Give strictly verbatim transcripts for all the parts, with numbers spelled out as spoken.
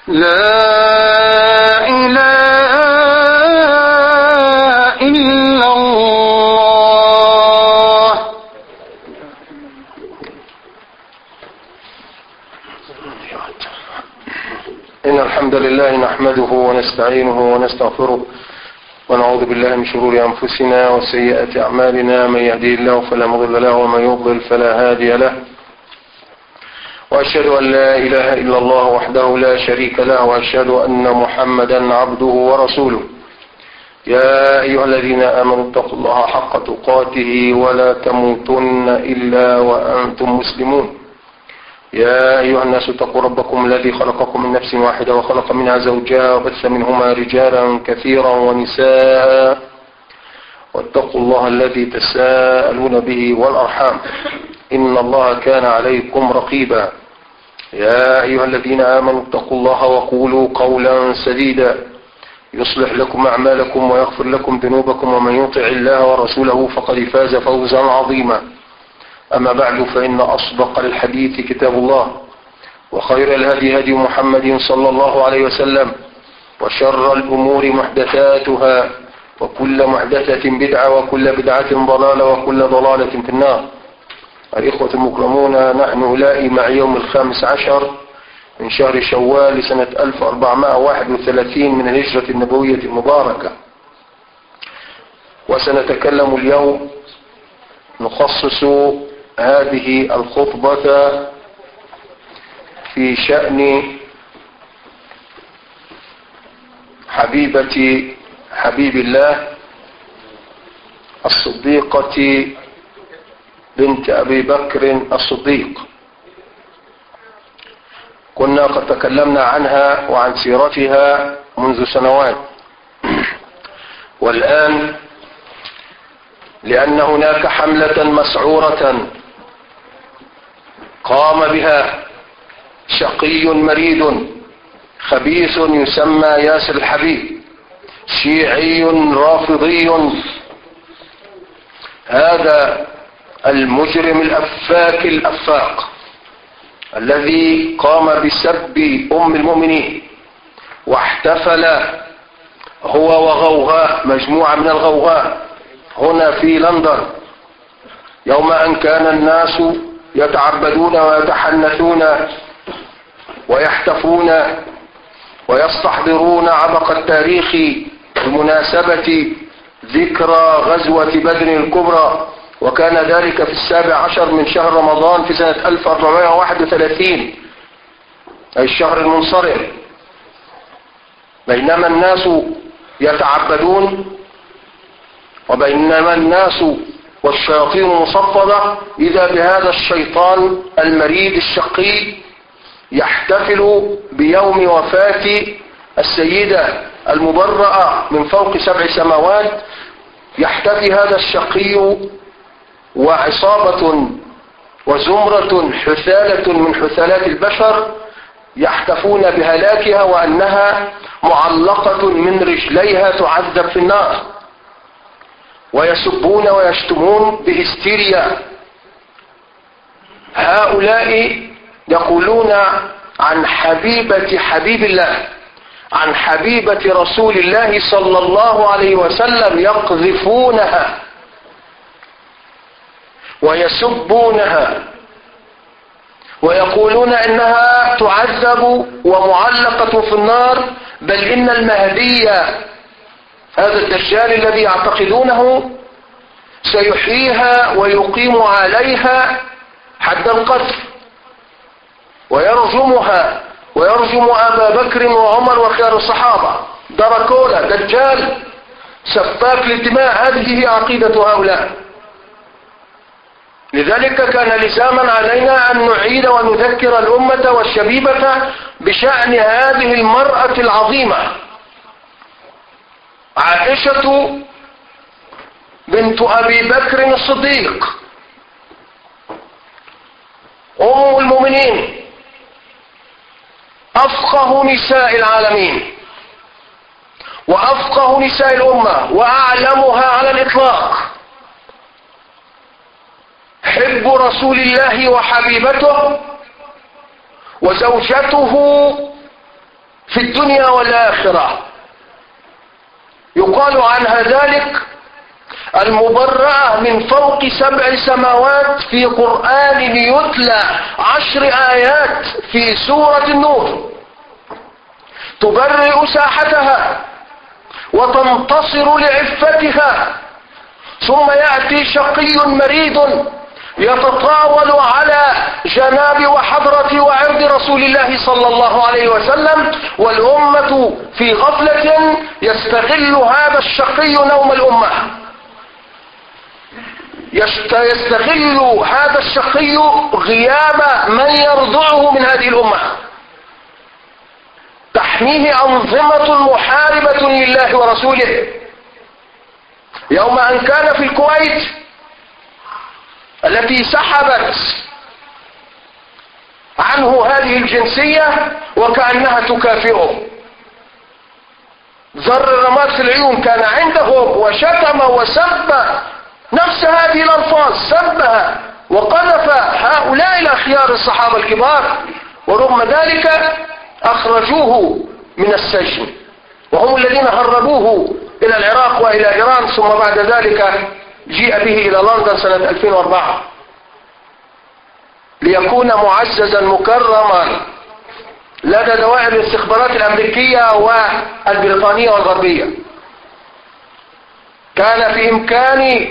لا إله إلا الله. إن الحمد لله نحمده ونستعينه ونستغفره ونعوذ بالله من شرور أنفسنا وسيئات أعمالنا. من يهديه الله فلا مضل له ومن يضلل فلا هادي له. وأشهد أن لا إله إلا الله وحده لا شريك له وأشهد أن محمدا عبده ورسوله. يا أيها الذين آمنوا اتقوا الله حق تقاته ولا تموتن إلا وأنتم مسلمون. يا أيها الناس اتقوا ربكم الذي خلقكم من نفس واحدة وخلق منها زوجها وبث منهما رجالا كثيرا ونساء واتقوا الله الذي تساءلون به والأرحام إن الله كان عليكم رقيبا. يا أيها الذين آمنوا اتقوا الله وقولوا قولا سديدا يصلح لكم أعمالكم ويغفر لكم ذنوبكم ومن يطع الله ورسوله فقد فاز فوزا عظيما. أما بعد فإن أصدق الحديث كتاب الله وخير الهدي هدي محمد صلى الله عليه وسلم وشر الأمور محدثاتها وكل محدثة بدعة وكل بدعة ضلالة وكل ضلالة في النار. الإخوة المكرمون، نحن أولئي مع يوم الخامس عشر من شهر شوال سنة ألف وأربعمائة وواحد وثلاثين من الهجرة النبوية المباركة، وسنتكلم اليوم نخصص هذه الخطبة في شأن حبيبة حبيب الله الصديقة بنت أبي بكر الصديق. كنا قد تكلمنا عنها وعن سيرتها منذ سنوات، والآن لأن هناك حملة مسعورة قام بها شقي مريد خبيث يسمى ياسر الحبيب، شيعي رافضي. هذا المجرم الأفاك الأفاق الذي قام بسب أم المؤمنين واحتفل هو وغوغاء مجموعة من الغوغاء هنا في لندن، يوم أن كان الناس يتعبدون ويتحنثون ويحتفون ويستحضرون عبق التاريخ بمناسبة ذكرى غزوة بدر الكبرى، وكان ذلك في السابع عشر من شهر رمضان في سنة ألف وأربعمائة وواحد وثلاثين، أي الشهر المنصرم. بينما الناس يتعبدون وبينما الناس والشياطين مصفدة، إذا بهذا الشيطان المريد الشقي يحتفل بيوم وفاة السيدة المبرأة من فوق سبع سماوات. يحتفي هذا الشقي وعصابة وزمرة حثالة من حثالات البشر يحتفون بهلاكها وأنها معلقة من رجليها تعذب في النار، ويسبون ويشتمون بهستيريا. هؤلاء يقولون عن حبيبة حبيب الله، عن حبيبة رسول الله صلى الله عليه وسلم، يقذفونها ويسبونها ويقولون إنها تعذب ومعلقة في النار، بل إن المهدي هذا الدجال الذي يعتقدونه سيحييها ويقيم عليها حد القذف ويرجمها ويرجم أبا بكر وعمر وخيار الصحابة. دراكولا دجال سفاك للدماء، هذه هي عقيدة هؤلاء. لذلك كان لزاما علينا أن نعيد ونذكر الأمة والشبيبة بشأن هذه المرأة العظيمة، عائشة بنت أبي بكر الصديق أم المؤمنين، أفقه نساء العالمين وأفقه نساء الأمة وأعلمها على الإطلاق، حب رسول الله وحبيبته وزوجته في الدنيا والآخرة. يقال عنها ذلك المبرأة من فوق سبع سماوات في قرآن يتلى عشر آيات في سورة النور، تبرئ ساحتها وتنتصر لعفتها، ثم يأتي شقي مريد يتطاول على جناب وحضرة وعرض رسول الله صلى الله عليه وسلم، والأمة في غفلة يستغل هذا الشقي نوم الأمة، يستغل هذا الشقي غياب من يرضعه من هذه الأمة. تحميه أنظمة محاربة لله ورسوله. يوم أن كان في الكويت التي سحبت عنه هذه الجنسية وكأنها تكافئه، ذر الرماد في العيون كان عندهم وشتم وسب نفس هذه الألفاظ، سبها وقذف هؤلاء الأخيار الصحابة الكبار، ورغم ذلك أخرجوه من السجن، وهم الذين هربوه إلى العراق وإلى إيران، ثم بعد ذلك جيء به إلى لندن سنة ألفين وأربعة ليكون معززا مكرما لدى دوائر الاستخبارات الأمريكية والبريطانية والغربية. كان في إمكان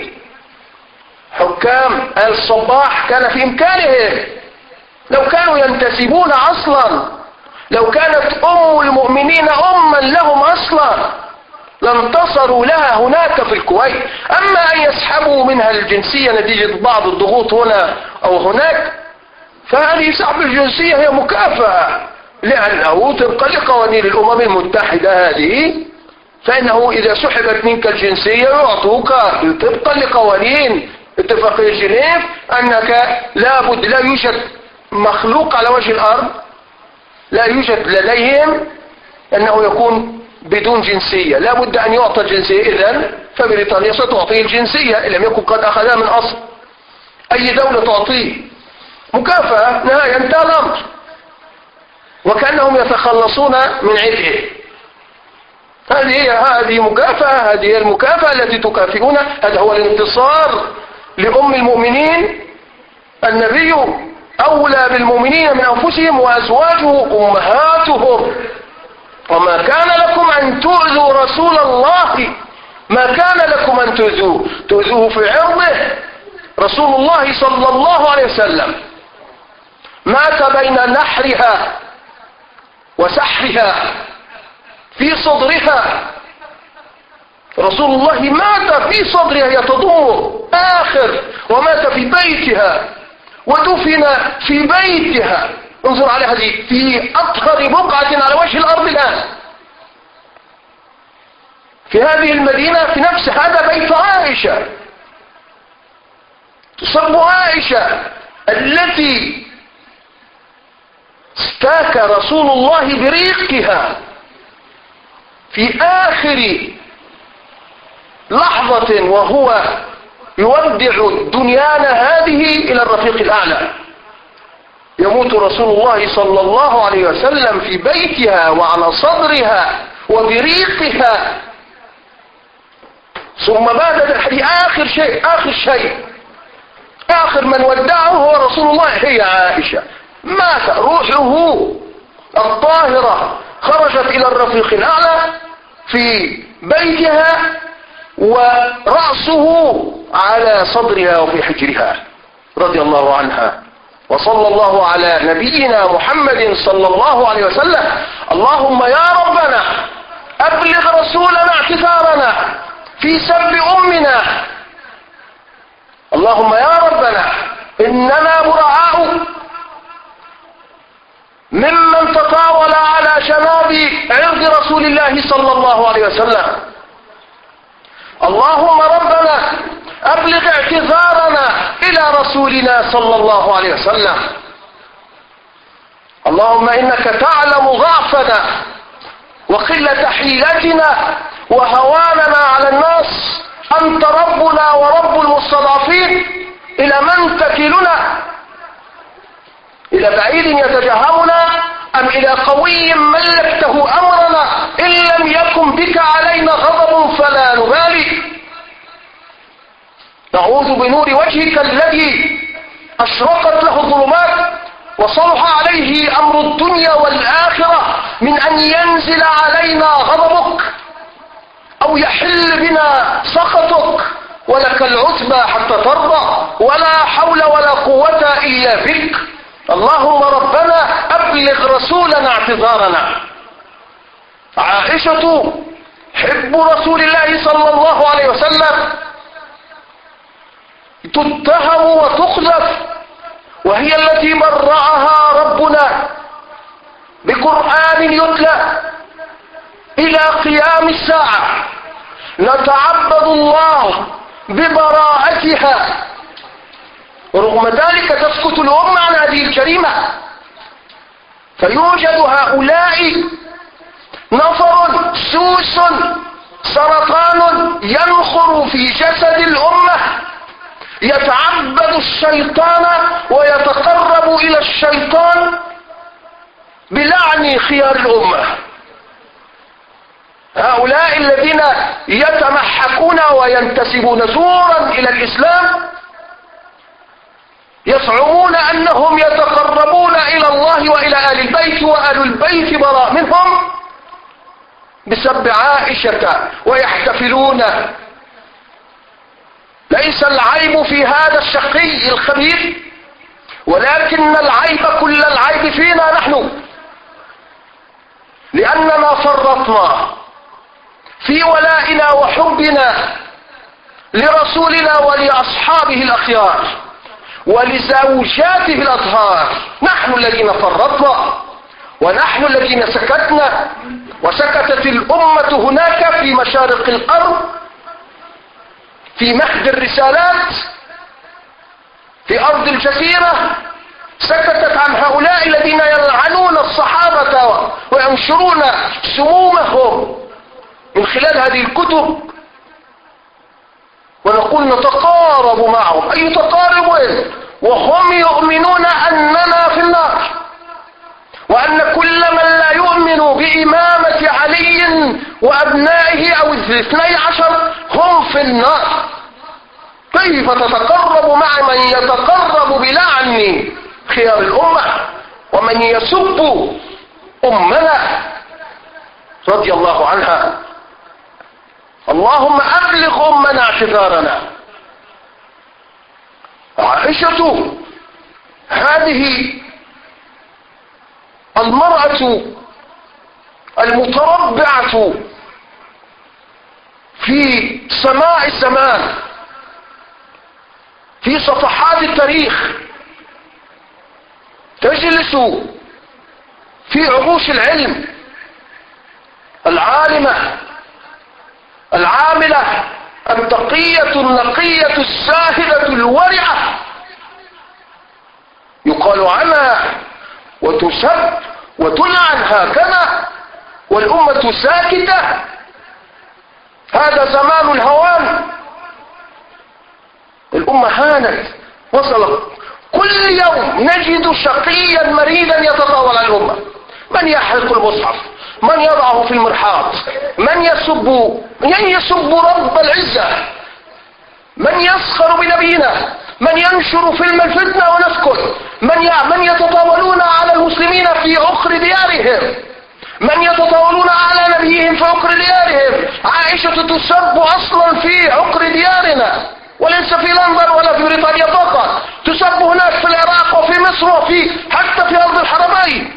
حكام آل صباح، كان في إمكانهم لو كانوا ينتسبون أصلا، لو كانت أم المؤمنين أما لهم أصلا لانتصروا لها هناك في الكويت. أما أن يسحبوا منها الجنسية نتيجة بعض الضغوط هنا أو هناك، فهذه سحب الجنسية هي مكافأة، لأنه طبقا لقوانين الأمم المتحدة هذه، فإنه إذا سحبت منك الجنسية يعطوك طبقا لقوانين اتفاقية جنيف أنك لابد، لا يوجد مخلوق على وجه الأرض لا يوجد لديهم أنه يكون بدون جنسية، لا بد أن يعطى الجنسية. إذن فبريطانيا ستعطيه الجنسية إن لم يكن قد أخذها من أصل. أي دولة تعطيه مكافأة، نهاية انتهى الأمر، وكأنهم يتخلصون من عبئه. هذه هي هذه مكافأة، هذه هي المكافأة التي تكافئون. هذا هو الانتصار لأم المؤمنين. النبي أولى بالمؤمنين من أنفسهم وأزواجه أمهاتهم، وما كان لكم أن تؤذوا رسول الله، ما كان لكم أن تؤذوه تؤذوه في عرضه. رسول الله صلى الله عليه وسلم مات بين نحرها وسحرها في صدرها. رسول الله مات في صدرها يتضمه آخر، ومات في بيتها ودفن في بيتها. انظر على هذه في أطهر بقعة على وجه الأرض الآن، في هذه المدينة، في نفس هذا بيت عائشة. تصب عائشة التي استاك رسول الله بريقها في آخر لحظة وهو يودع دنيانا هذه إلى الرفيق الأعلى. يموت رسول الله صلى الله عليه وسلم في بيتها وعلى صدرها وبريقها. ثم بعد ذلك آخر شيء آخر شيء آخر من ودعه هو رسول الله هي عائشة. مات روحه الطاهرة، خرجت إلى الرفيق الأعلى في بيتها ورأسه على صدرها وفي حجرها رضي الله عنها. وصلى الله على نبينا محمد صلى الله عليه وسلم. اللهم يا ربنا أبلغ رسولنا اعتذارنا في سب أمنا. اللهم يا ربنا إننا براء ممن تطاول على جناب عرض رسول الله صلى الله عليه وسلم. اللهم ربنا أبلغ اعتذارنا إلى رسولنا صلى الله عليه وسلم. اللهم إنك تعلم ضعفنا وقلة حيلتنا وهواننا على الناس. أنت ربنا ورب المستضعفين. إلى من تكلنا؟ إلى بعيد يتجهمنا أم إلى قوي ملكته أمرنا إن لم يكن بك علينا غضب فلا نبالي. نعوذ بنور وجهك الذي أشرقت له الظلمات وصلح عليه أمر الدنيا والآخرة من أن ينزل علينا غضبك أو يحل بنا سخطك، ولك العتبى حتى ترضى، ولا حول ولا قوة إلا بك. اللهم ربنا أبلغ رسولنا اعتذارنا. عائشة حب رسول الله صلى الله عليه وسلم تتهم وتخلف، وهي التي برأها ربنا بقرآن يتلى إلى قيام الساعة. نتعبد الله ببراءتها، ورغم ذلك تسكت الأمة عن هذه الجريمة. فيوجد هؤلاء نفر سوس سرطان ينخر في جسد الأمة، يتعبد الشيطان ويتقرب إلى الشيطان بلعن خيار الأمة. هؤلاء الذين يتمحكون وينتسبون زورا إلى الإسلام يزعمون أنهم يتقربون إلى الله وإلى آل البيت، وآل البيت براء منهم بسب عائشة ويحتفلون. ليس العيب في هذا الشقي الخبيث، ولكن العيب كل العيب فينا نحن، لأننا فرطنا في ولائنا وحبنا لرسولنا ولأصحابه الأخيار ولزوجاته الأطهار. نحن الذين فرطنا، ونحن الذين سكتنا، وسكتت الأمة هناك في مشارق الأرض في مهد الرسالات في أرض الجزيرة، سكتت عن هؤلاء الذين يلعنون الصحابة وينشرون سمومهم من خلال هذه الكتب، ونقول نتقارب معهم. أي تقارب وهم يؤمنون أننا في النار، وأن كل من لا يؤمن بإمامة علي وأبنائه أو الاثني عشر هم في النار. كيف تتقرب مع من يتقرب بلعن خيار الأمة ومن يسب أمنا رضي الله عنها؟ اللهم أبلغ أمنا اعتذارنا. عائشة هذه المرأة المتربعة في سماء الزمان في صفحات التاريخ، تجلس في عروش العلم، العالمة العاملة التقية النقية الزاهدة الورعة، يقال عنها وتسب وتلعن هكذا والأمة ساكتة. هذا زمان الهوان، الأمة هانت وصلت. كل يوم نجد شقيا مريدا يتطاول على الأمة، من يحرق المصحف، من يضعه في المرحاض، من يسب من يسب رب العزة، من يسخر بنبينا، من ينشر فيلم الفتنة ونسكت، من من يتطاولون على المسلمين في عقر ديارهم، من يتطاولون على نبيهم في عقر ديارهم. عائشة تسب أصلا في عقر ديارنا، وليس في لندن ولا في بريطانيا فقط، تسب هناك في العراق وفي مصر وفي حتى في أرض الحرمين.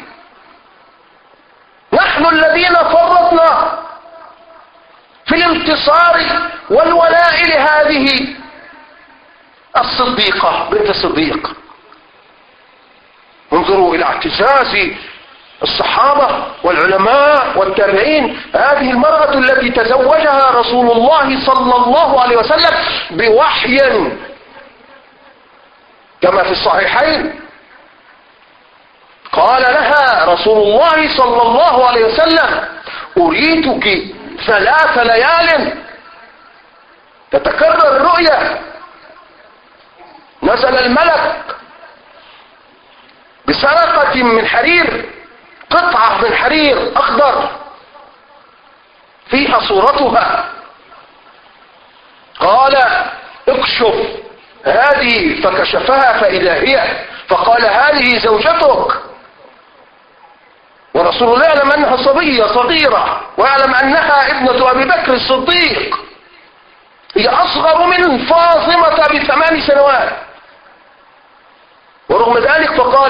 نحن الذين فرطنا في الانتصار والولاء لهذه الصديقة بنت الصديق. انظروا إلى اعتزاز الصحابة والعلماء والتابعين هذه المرأة التي تزوجها رسول الله صلى الله عليه وسلم بوحي كما في الصحيحين. قال لها رسول الله صلى الله عليه وسلم: أريتك ثلاث ليال. تتكرر الرؤيا، نزل الملك بسرقة من حرير قطعة من حرير أخضر فيها صورتها. قال اكشف هذه، فكشفها فإذا هي، فقال هذه زوجتك. ورسول الله يعلم أنها صبية صغيرة، ويعلم أنها ابنة أبي بكر الصديق، هي أصغر من فاطمة بثمان سنوات. ورغم ذلك فقال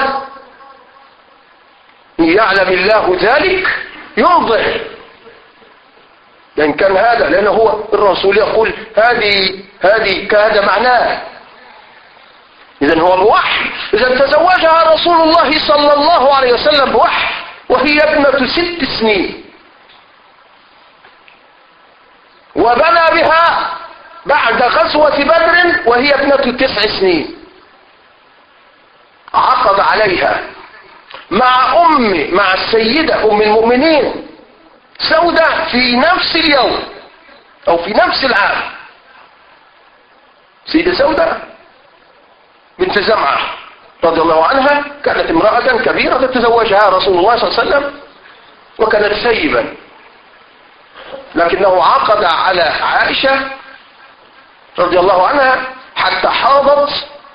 يعلم الله ذلك يمضي، لأن كان هذا، لأنه هو الرسول يقول هذه هذه كهذا معناه. إذن هو بوحي. إذن تزوجها رسول الله صلى الله عليه وسلم بوحي وهي ابنة ست سنين، وبنى بها بعد غزوة بدر وهي ابنة تسع سنين. عقد عليها مع أم مع السيدة أم المؤمنين سودة في نفس اليوم أو في نفس العام. سيدة سودة بنت زمعة رضي الله عنها كانت امرأة كبيرة تتزوجها رسول الله صلى الله عليه وسلم، وكانت سيبا، لكنه عقد على عائشة رضي الله عنها حتى حاضت،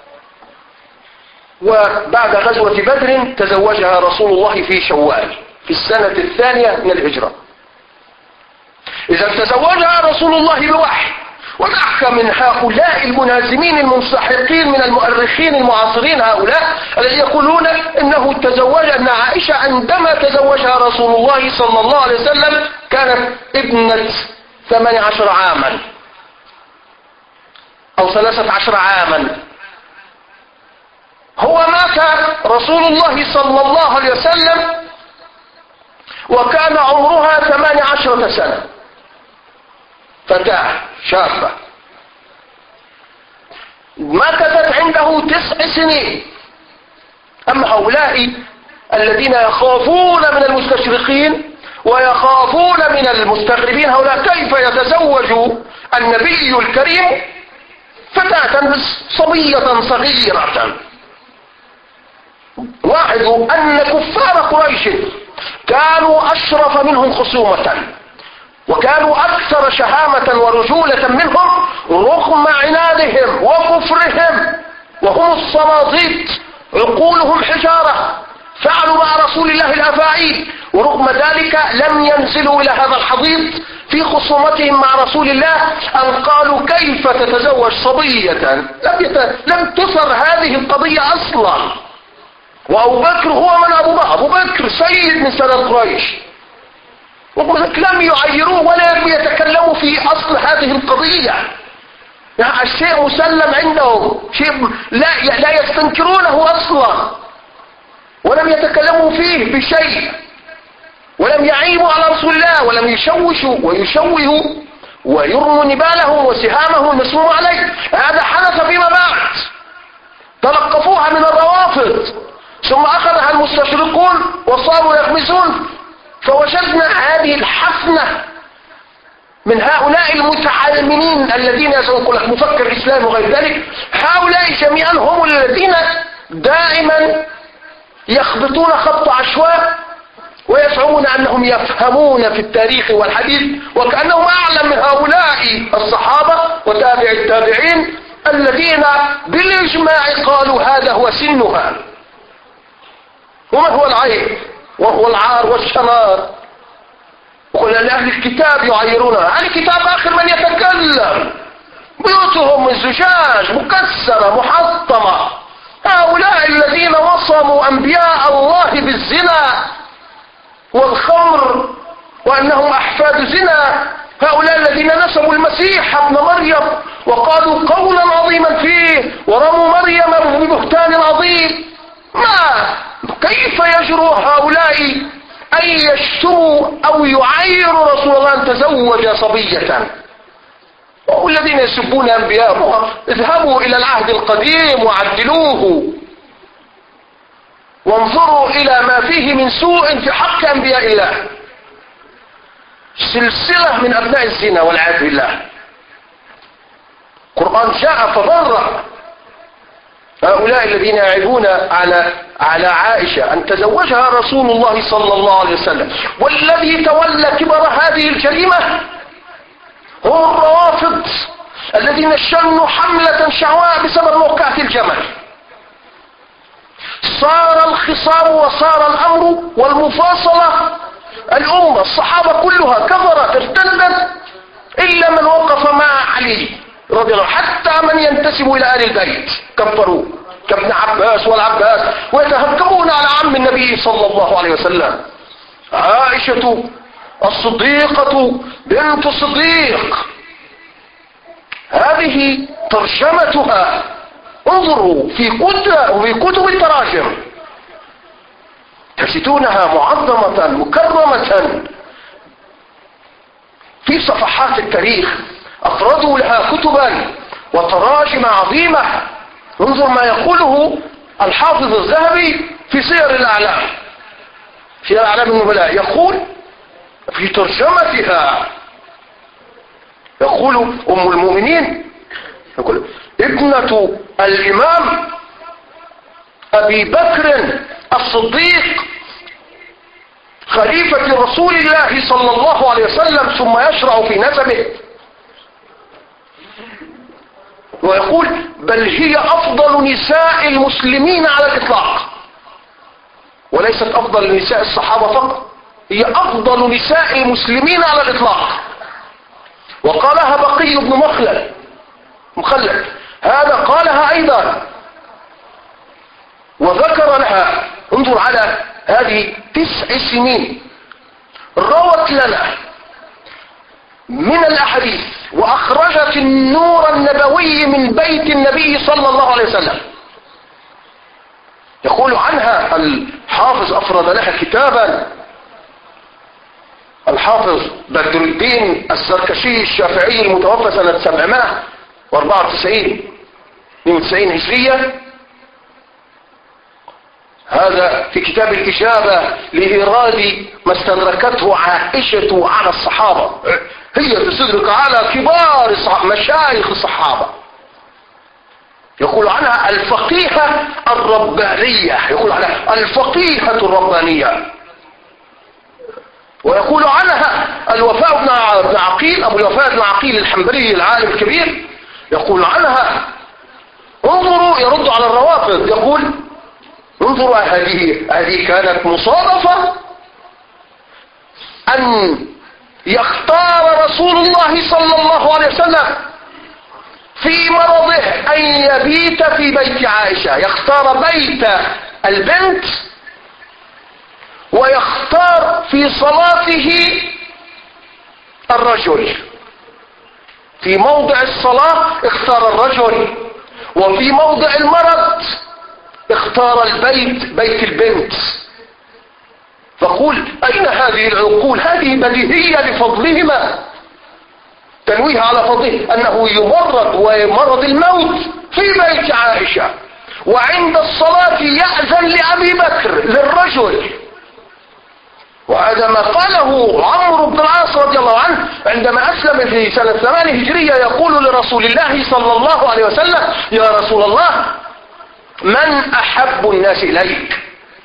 وبعد غزوة بدر تزوجها رسول الله في شوال في السنة الثانية من الهجرة. إذا تزوجها رسول الله بوحي. ونحكى من هؤلاء المنازمين المنسحقين من المؤرخين المعاصرين، هؤلاء الذين يقولون انه تزوج ان عائشة عندما تزوجها رسول الله صلى الله عليه وسلم كانت ابنة ثمان عشر عاما او ثلاثة عشر عاما. هو مات رسول الله صلى الله عليه وسلم وكان عمرها ثمان عشرة سنة، فتاة شابة مكثت عنده تسع سنين. أما هؤلاء الذين يخافون من المستشرقين ويخافون من المستغربين، هؤلاء كيف يتزوج النبي الكريم فتاة صبية صغيرة؟ لاحظوا أن كفار قريش كانوا أشرف منهم خصومة، وكانوا أكثر شهامة ورجولة منهم رغم عنادهم وكفرهم، وهم الصناديد عقولهم حجارة، فعلوا مع رسول الله الأفاعيل، ورغم ذلك لم ينزلوا إلى هذا الحضيض في خصومتهم مع رسول الله أن قالوا كيف تتزوج صبية. لم, يت... لم تثر هذه القضية أصلا. وأبو بكر هو من أبو بكر، أبو بكر سيد من سنة قريش، وقلت لم يعيروه ولا يتكلموا في أصل هذه القضية. يعني الشيء مسلم عندهم، شيء لا لا يستنكرونه أصلا، ولم يتكلموا فيه بشيء، ولم يعيبوا على رسول الله، ولم يشوشوا ويشوهوا ويرموا نبالهم وسهامهم المسموم عليه. هذا حدث فيما بعد، تلقفوها من الروافض، ثم أخذها المستشرقون وصاروا يغمزون، فوجدنا هذه الحفنة من هؤلاء المتعلمين الذين يقول لك مفكر إسلام وغير ذلك. هؤلاء جميعا هم الذين دائما يخبطون خبط عشواء ويزعمون أنهم يفهمون في التاريخ والحديث، وكأنهم أعلم من هؤلاء الصحابة وتابع التابعين الذين بالإجماع قالوا هذا هو سنها. وما هو العيب وهو العار والشنار؟ وقل لأهل الكتاب يعيرونها. أهل الكتاب آخر من يتكلم، بيوتهم من زجاج مكسرة محطمة. هؤلاء الذين وصموا أنبياء الله بالزنا والخمر وأنهم أحفاد زنا، هؤلاء الذين نسبوا المسيح ابن مريم وقالوا قولا عظيما فيه ورموا مريم ببهتان عظيم. ما كيف يجرؤ هؤلاء أن يشتموا أو يعيروا رسول الله أن تزوج صبية؟ والذين يسبون أنبياء اذهبوا إلى العهد القديم وعدلوه وانظروا إلى ما فيه من سوء في حق أنبياء الله، سلسلة من أبناء الزنا والعياذ بالله. القرآن جاء فبرأ هؤلاء الذين يعيبون على على عائشة أن تزوجها رسول الله صلى الله عليه وسلم، والذي تولى كبر هذه الجريمة هم الروافض الذين شنوا حملة شعواء بسبب موقعة الجمل. صار الخصام وصار الأمر والمفاصلة، الأمة الصحابة كلها كفرت ارتدت إلا من وقف مع علي رضي الله عنه، حتى من ينتسب إلى آل البيت كفروا كابن عباس والعباس، ويتهكمون على عم النبي صلى الله عليه وسلم. عائشة الصديقة بنت الصديق هذه ترجمتها، انظروا في كتب في كتب التراجم تجدونها معظمة مكرمة في صفحات التاريخ، أفردوا لها كتبا وتراجم عظيمة. انظر ما يقوله الحافظ الذهبي في سير الأعلام، في أعلام النبلاء، يقول في ترجمتها، يقول أم المؤمنين، يقول ابنة الإمام أبي بكر الصديق خليفة رسول الله صلى الله عليه وسلم، ثم يشرع في نسبه ويقول بل هي أفضل نساء المسلمين على الإطلاق، وليست أفضل نساء الصحابة فقط، هي أفضل نساء المسلمين على الإطلاق. وقالها بقي بن مخلد مخلد هذا قالها أيضا وذكر لها. انظر على هذه تسع سنين روت لنا من الأحاديث وأخرجت النور النبوي من بيت النبي صلى الله عليه وسلم. يقول عنها الحافظ أفرد لها كتابا، الحافظ بدر الدين الزركشي الشافعي المتوفى سنة سبعمائة وأربعة وتسعين اثنين وتسعين هجرية، هذا في كتاب الإجابة لإيراد ما استدركته عائشة على الصحابة، هي تستدرك على كبار مشايخ الصحابة. يقول عنها الفقيهة الربانية، يقول عنها الفقيهة الربانية. ويقول عنها الوفاء بن عقيل، أبو الوفاء بن عقيل الحنبلي العالم الكبير، يقول عنها انظروا، يرد على الروافض، يقول انظروا هذه هذه كانت مصادفة أن يختار رسول الله صلى الله عليه وسلم في مرضه أن يبيت في بيت عائشة، يختار بيت البنت ويختار في صلاته الرجل، في موضع الصلاة اختار الرجل، وفي موضع المرض اختار البيت بيت البنت. فقول أين هذه العقول؟ هذه بديهية لفضلهما، تنويه على فضله أنه يمرض ومرض الموت في بيت عائشة، وعند الصلاة يأذن لأبي بكر للرجل. وهذا ما قاله عمرو بن العاص رضي الله عنه عندما أسلم في سنة ثمان هجرية، يقول لرسول الله صلى الله عليه وسلم يا رسول الله من أحب الناس إليك؟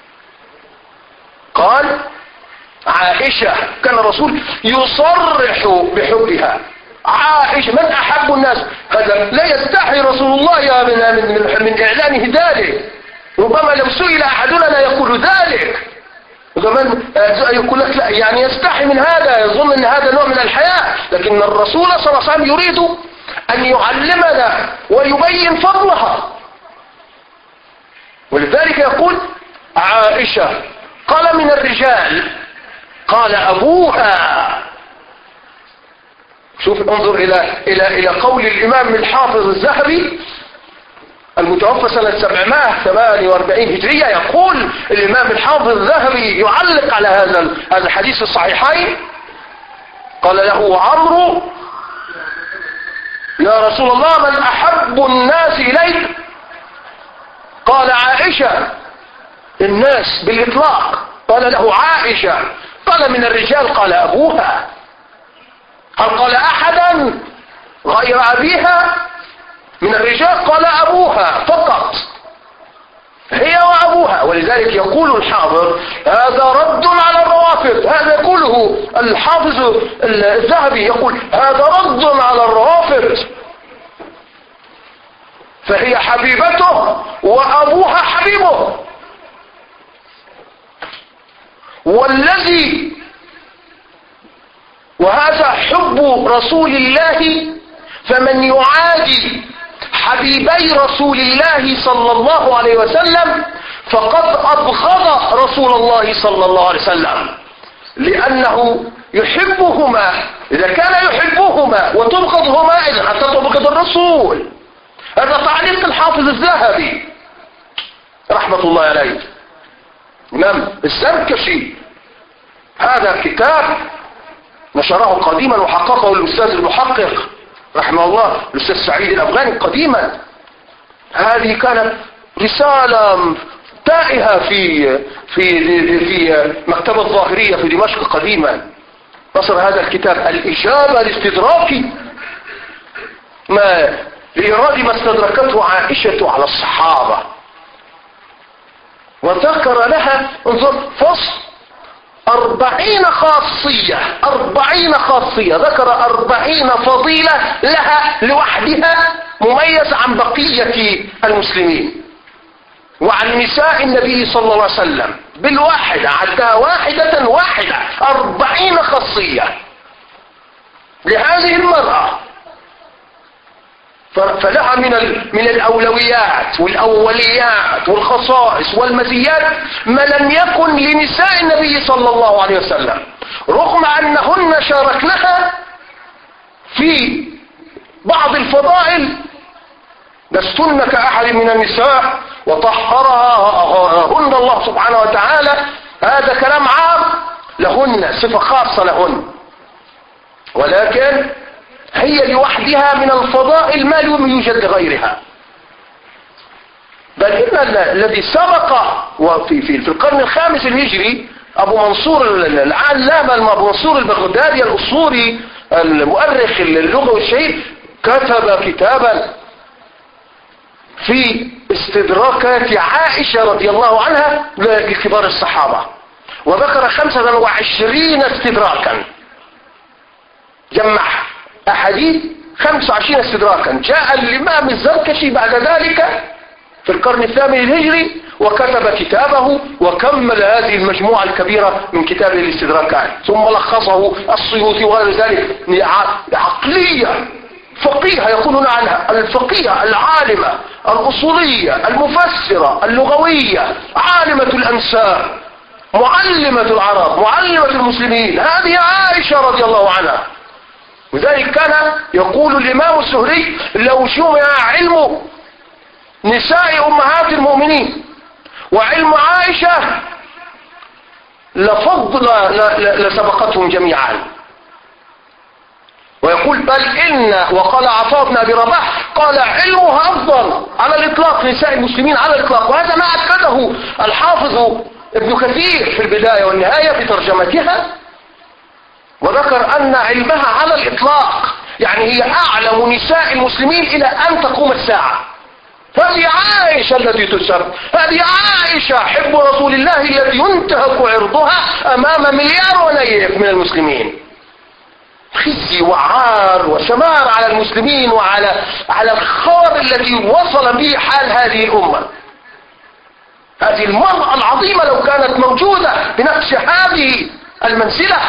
قال عائشة، كان الرسول يصرح بحبها. عائشة من أحب الناس، هذا لا يستحي رسول الله من, من, من إعلانه ذلك، ربما لو سئل أحدنا لا يقول ذلك، وكمان يقول لك لا يعني يستحي من هذا، يظن ان هذا نوع من الحياة، لكن الرسول صلى الله عليه وسلم يريد ان يعلمنا ويبين فضلها. ولذلك يقول عائشة، قال من الرجال، قال أبوها. شوف انظر إلى إلى إلى قول الإمام الحافظ الذهبي المتوفى سنة سبعمائة وثمانية وأربعين هجرية، يقول الإمام الحافظ الذهبي يعلق على هذا هذا الحديث الصحيحين، قال له عمرو يا رسول الله من أحب الناس إليك؟ قال عائشة. الناس بالإطلاق، قال له عائشة. قال من الرجال، قال أبوها. هل قال أحدا غير أبيها؟ من الرجال قال أبوها فقط. هي وأبوها. ولذلك يقول الحافظ هذا رد على الروافض، هذا يقوله الحافظ الذهبي، يقول هذا رد على الروافض، فهي حبيبته وأبوها حبيبه. والذي وهذا حب رسول الله، فمن يعادي حبيبي رسول الله صلى الله عليه وسلم فقد أبغض رسول الله صلى الله عليه وسلم، لأنه يحبهما. إذا كان يحبهما وتبغضهما إذا حتى تبغض الرسول. هذا تعليق الحافظ الذهبي رحمة الله عليه، إمام الزركشي. هذا كتاب نشره قديما وحققه الأستاذ المحقق رحمه الله الأستاذ سعيد الأفغاني قديما. هذه كانت رسالة تائهة في في في مكتبة الظاهرية في دمشق قديما. نصر هذا الكتاب الإجابة الاستدراكي ما لإيراد ما استدركته عائشة على الصحابة، وذكر لها انظر فصل أربعين خاصية، أربعين خاصية، ذكر أربعين فضيلة لها لوحدها مميز عن بقية المسلمين وعن نساء النبي صلى الله عليه وسلم بالواحدة، عدها واحدة واحدة، أربعين خاصية لهذه المرأة. فلها من من الأولويات والأوليات والخصائص والمزيات ما لم يكن لنساء النبي صلى الله عليه وسلم، رغم أنهن شاركنها في بعض الفضائل. لستن كأحد من النساء وطهرهن الله سبحانه وتعالى، هذا كلام عام لهن، صفة خاصة لهن، ولكن هي لوحدها من الفضائل ما لم يوجد لغيرها. بل إن الذي سبق وفي في, في القرن الخامس الهجري أبو منصور العلامة أبو منصور البغدادي الأصولي المؤرخ اللغوي الشهير كتب كتابا في استدراكات عائشة رضي الله عنها لكبار الصحابة، وذكر خمسة وعشرين استدراكا، جمع أحاديث خمسة وعشرين استدراكا. جاء الإمام الزركشي بعد ذلك في القرن الثامن الهجري وكتب كتابه وكمل هذه المجموعة الكبيرة من كتابه الاستدراكات، ثم لخصه السيوطي وغير ذلك. عقلية فقيهة يقولون عنها، الفقيهة العالمة الأصولية المفسرة اللغوية، عالمة الأنساب، معلمة العرب، معلمة المسلمين، هذه عائشة رضي الله عنها. وذلك كان يقول الإمام الزهري لو جمع علم نساء أمهات المؤمنين وعلم عائشة لفضل لسبقتهم جميعا. ويقول بل إن وقال عطاء بن أبي رباح قال علمها أفضل على الإطلاق نساء المسلمين على الإطلاق، وهذا ما أكده الحافظ ابن كثير في البداية والنهاية في ترجمتها، وذكر أن علمها على الإطلاق يعني هي أعلم نساء المسلمين إلى أن تقوم الساعة. هذه عائشة التي تسب، هذه عائشة حب رسول الله التي ينتهك عرضها أمام مليار ونيف من المسلمين. خزي وعار وشمار على المسلمين وعلى على الخور الذي وصل به حال هذه الأمة. هذه المرأة العظيمة لو كانت موجودة بنفس هذه المنزلة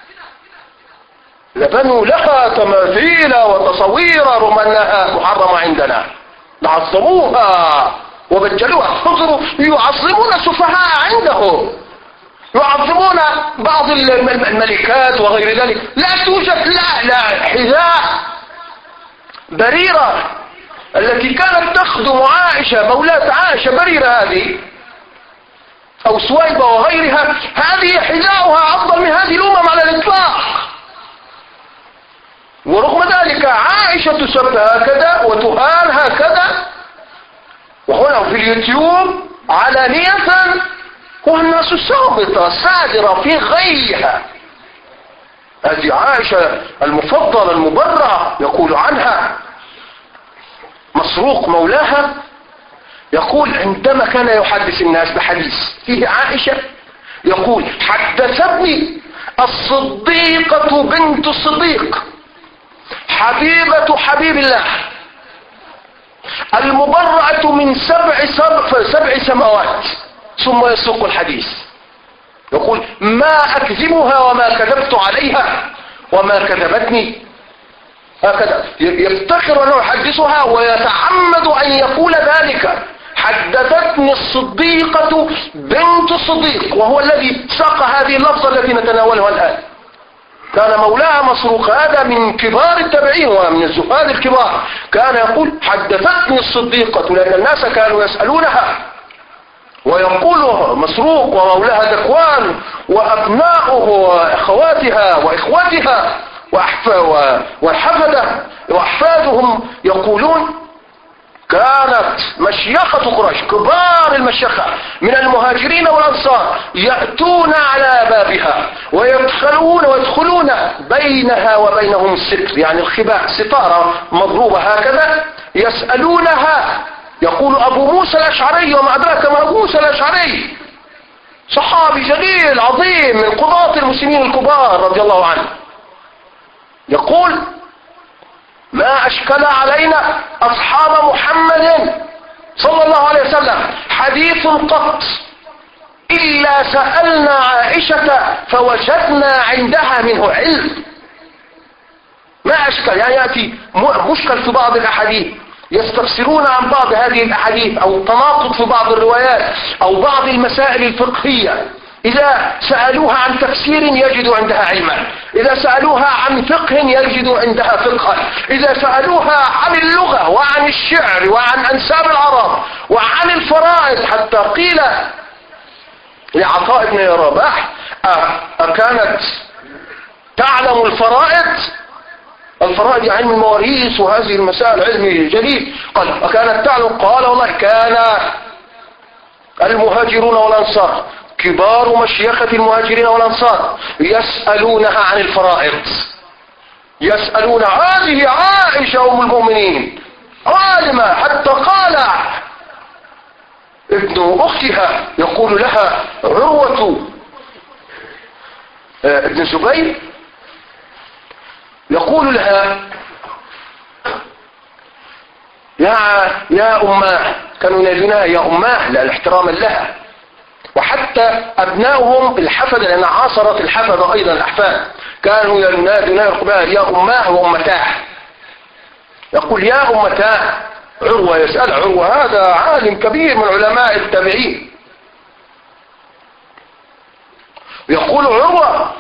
لبنوا لها تماثيل وتصوير رغم أنها محرمة عندنا، لعظموها وبجلوها. انظروا يعظمون السفهاء عندهم، يعظمون بعض الملكات وغير ذلك. لا توجد لا لا حذاء بريرة التي كانت تخدم عائشة مولاة عائشة بريرة هذه أو سويبة وغيرها، هذه حذاؤها أفضل من هذه الأمم على الإطلاق. ورغم ذلك عائشة تسب هكذا وتهان هكذا، وهنا في اليوتيوب علانية والناس صامتة سادرة في غيها. هذه عائشة المفضلة المبرأة يقول عنها مسروق مولاها يقول عندما كان يحدث الناس بحديث فيه عائشة يقول حدثتني الصديقة بنت الصديق حبيبة حبيب الله المبرأة من سبع, سبع, سبع سماوات، ثم يسوق الحديث يقول ما أكذبها وما كذبت عليها وما كذبتني. هكذا يفتخر أنه يحدثها ويتعمد أن يقول ذلك. حدثتني الصديقة بنت الصديق، وهو الذي ساق هذه اللفظة التي نتناولها الآن. كان مولاها مسروق، هذا من كبار التابعين ومن الزهاد الكبار، كان يقول حدثتني الصديقة، لأن الناس كانوا يسألونها، ويقول مسروق ومولاها ذكوان وأبناؤه وأخواتها وإخوتها والحفدة وأحفادهم يقولون كانت مشيخة قريش كبار المشيخة من المهاجرين والأنصار يأتون على بابها ويدخلون ويدخلون بينها وبينهم الستر، يعني الخباء ستارة مضروبة هكذا، يسألونها. يقول أبو موسى الأشعري وما أدراك ما أبو موسى الأشعري صحابي جليل عظيم من قضاة المسلمين الكبار رضي الله عنه، يقول ما أشكل علينا أصحاب محمد صلى الله عليه وسلم حديث قط إلا سألنا عائشة فوجدنا عندها منه علم. ما أشكل، يعني يأتي مشكل في بعض الأحاديث، يستفسرون عن بعض هذه الأحاديث أو تناقض في بعض الروايات أو بعض المسائل الفقهية، إذا سألوها عن تفسير يجدوا عندها علما، إذا سألوها عن فقه يجدوا عندها فقها، إذا سألوها عن اللغة وعن الشعر وعن أنساب العرب وعن الفرائض، حتى قيل لعطاء بن رباح أكانت تعلم الفرائض؟ الفرائض علم المواريث وهذه المسائل علم جديد. قال أكانت تعلم؟ قال والله كان المهاجرون والأنصار كبار مشيخة المهاجرين والأنصار يسألونها عن الفرائض، يسألون هذه عائشة أم المؤمنين عالمة، حتى قال ابن أختها يقول لها عروة ابن زبير يقول لها يا يا أماه، كانوا ينادونها يا أماه لا احتراما لها، وحتى أبنائهم الحفدة لأن عاصرت الحفدة أيضا الأحفاد كانوا ينادونها يقولها يا أماه وأمتاه، يقول يا أمتاه. عروة يسأل، عروة هذا عالم كبير من علماء التابعين، يقول عروة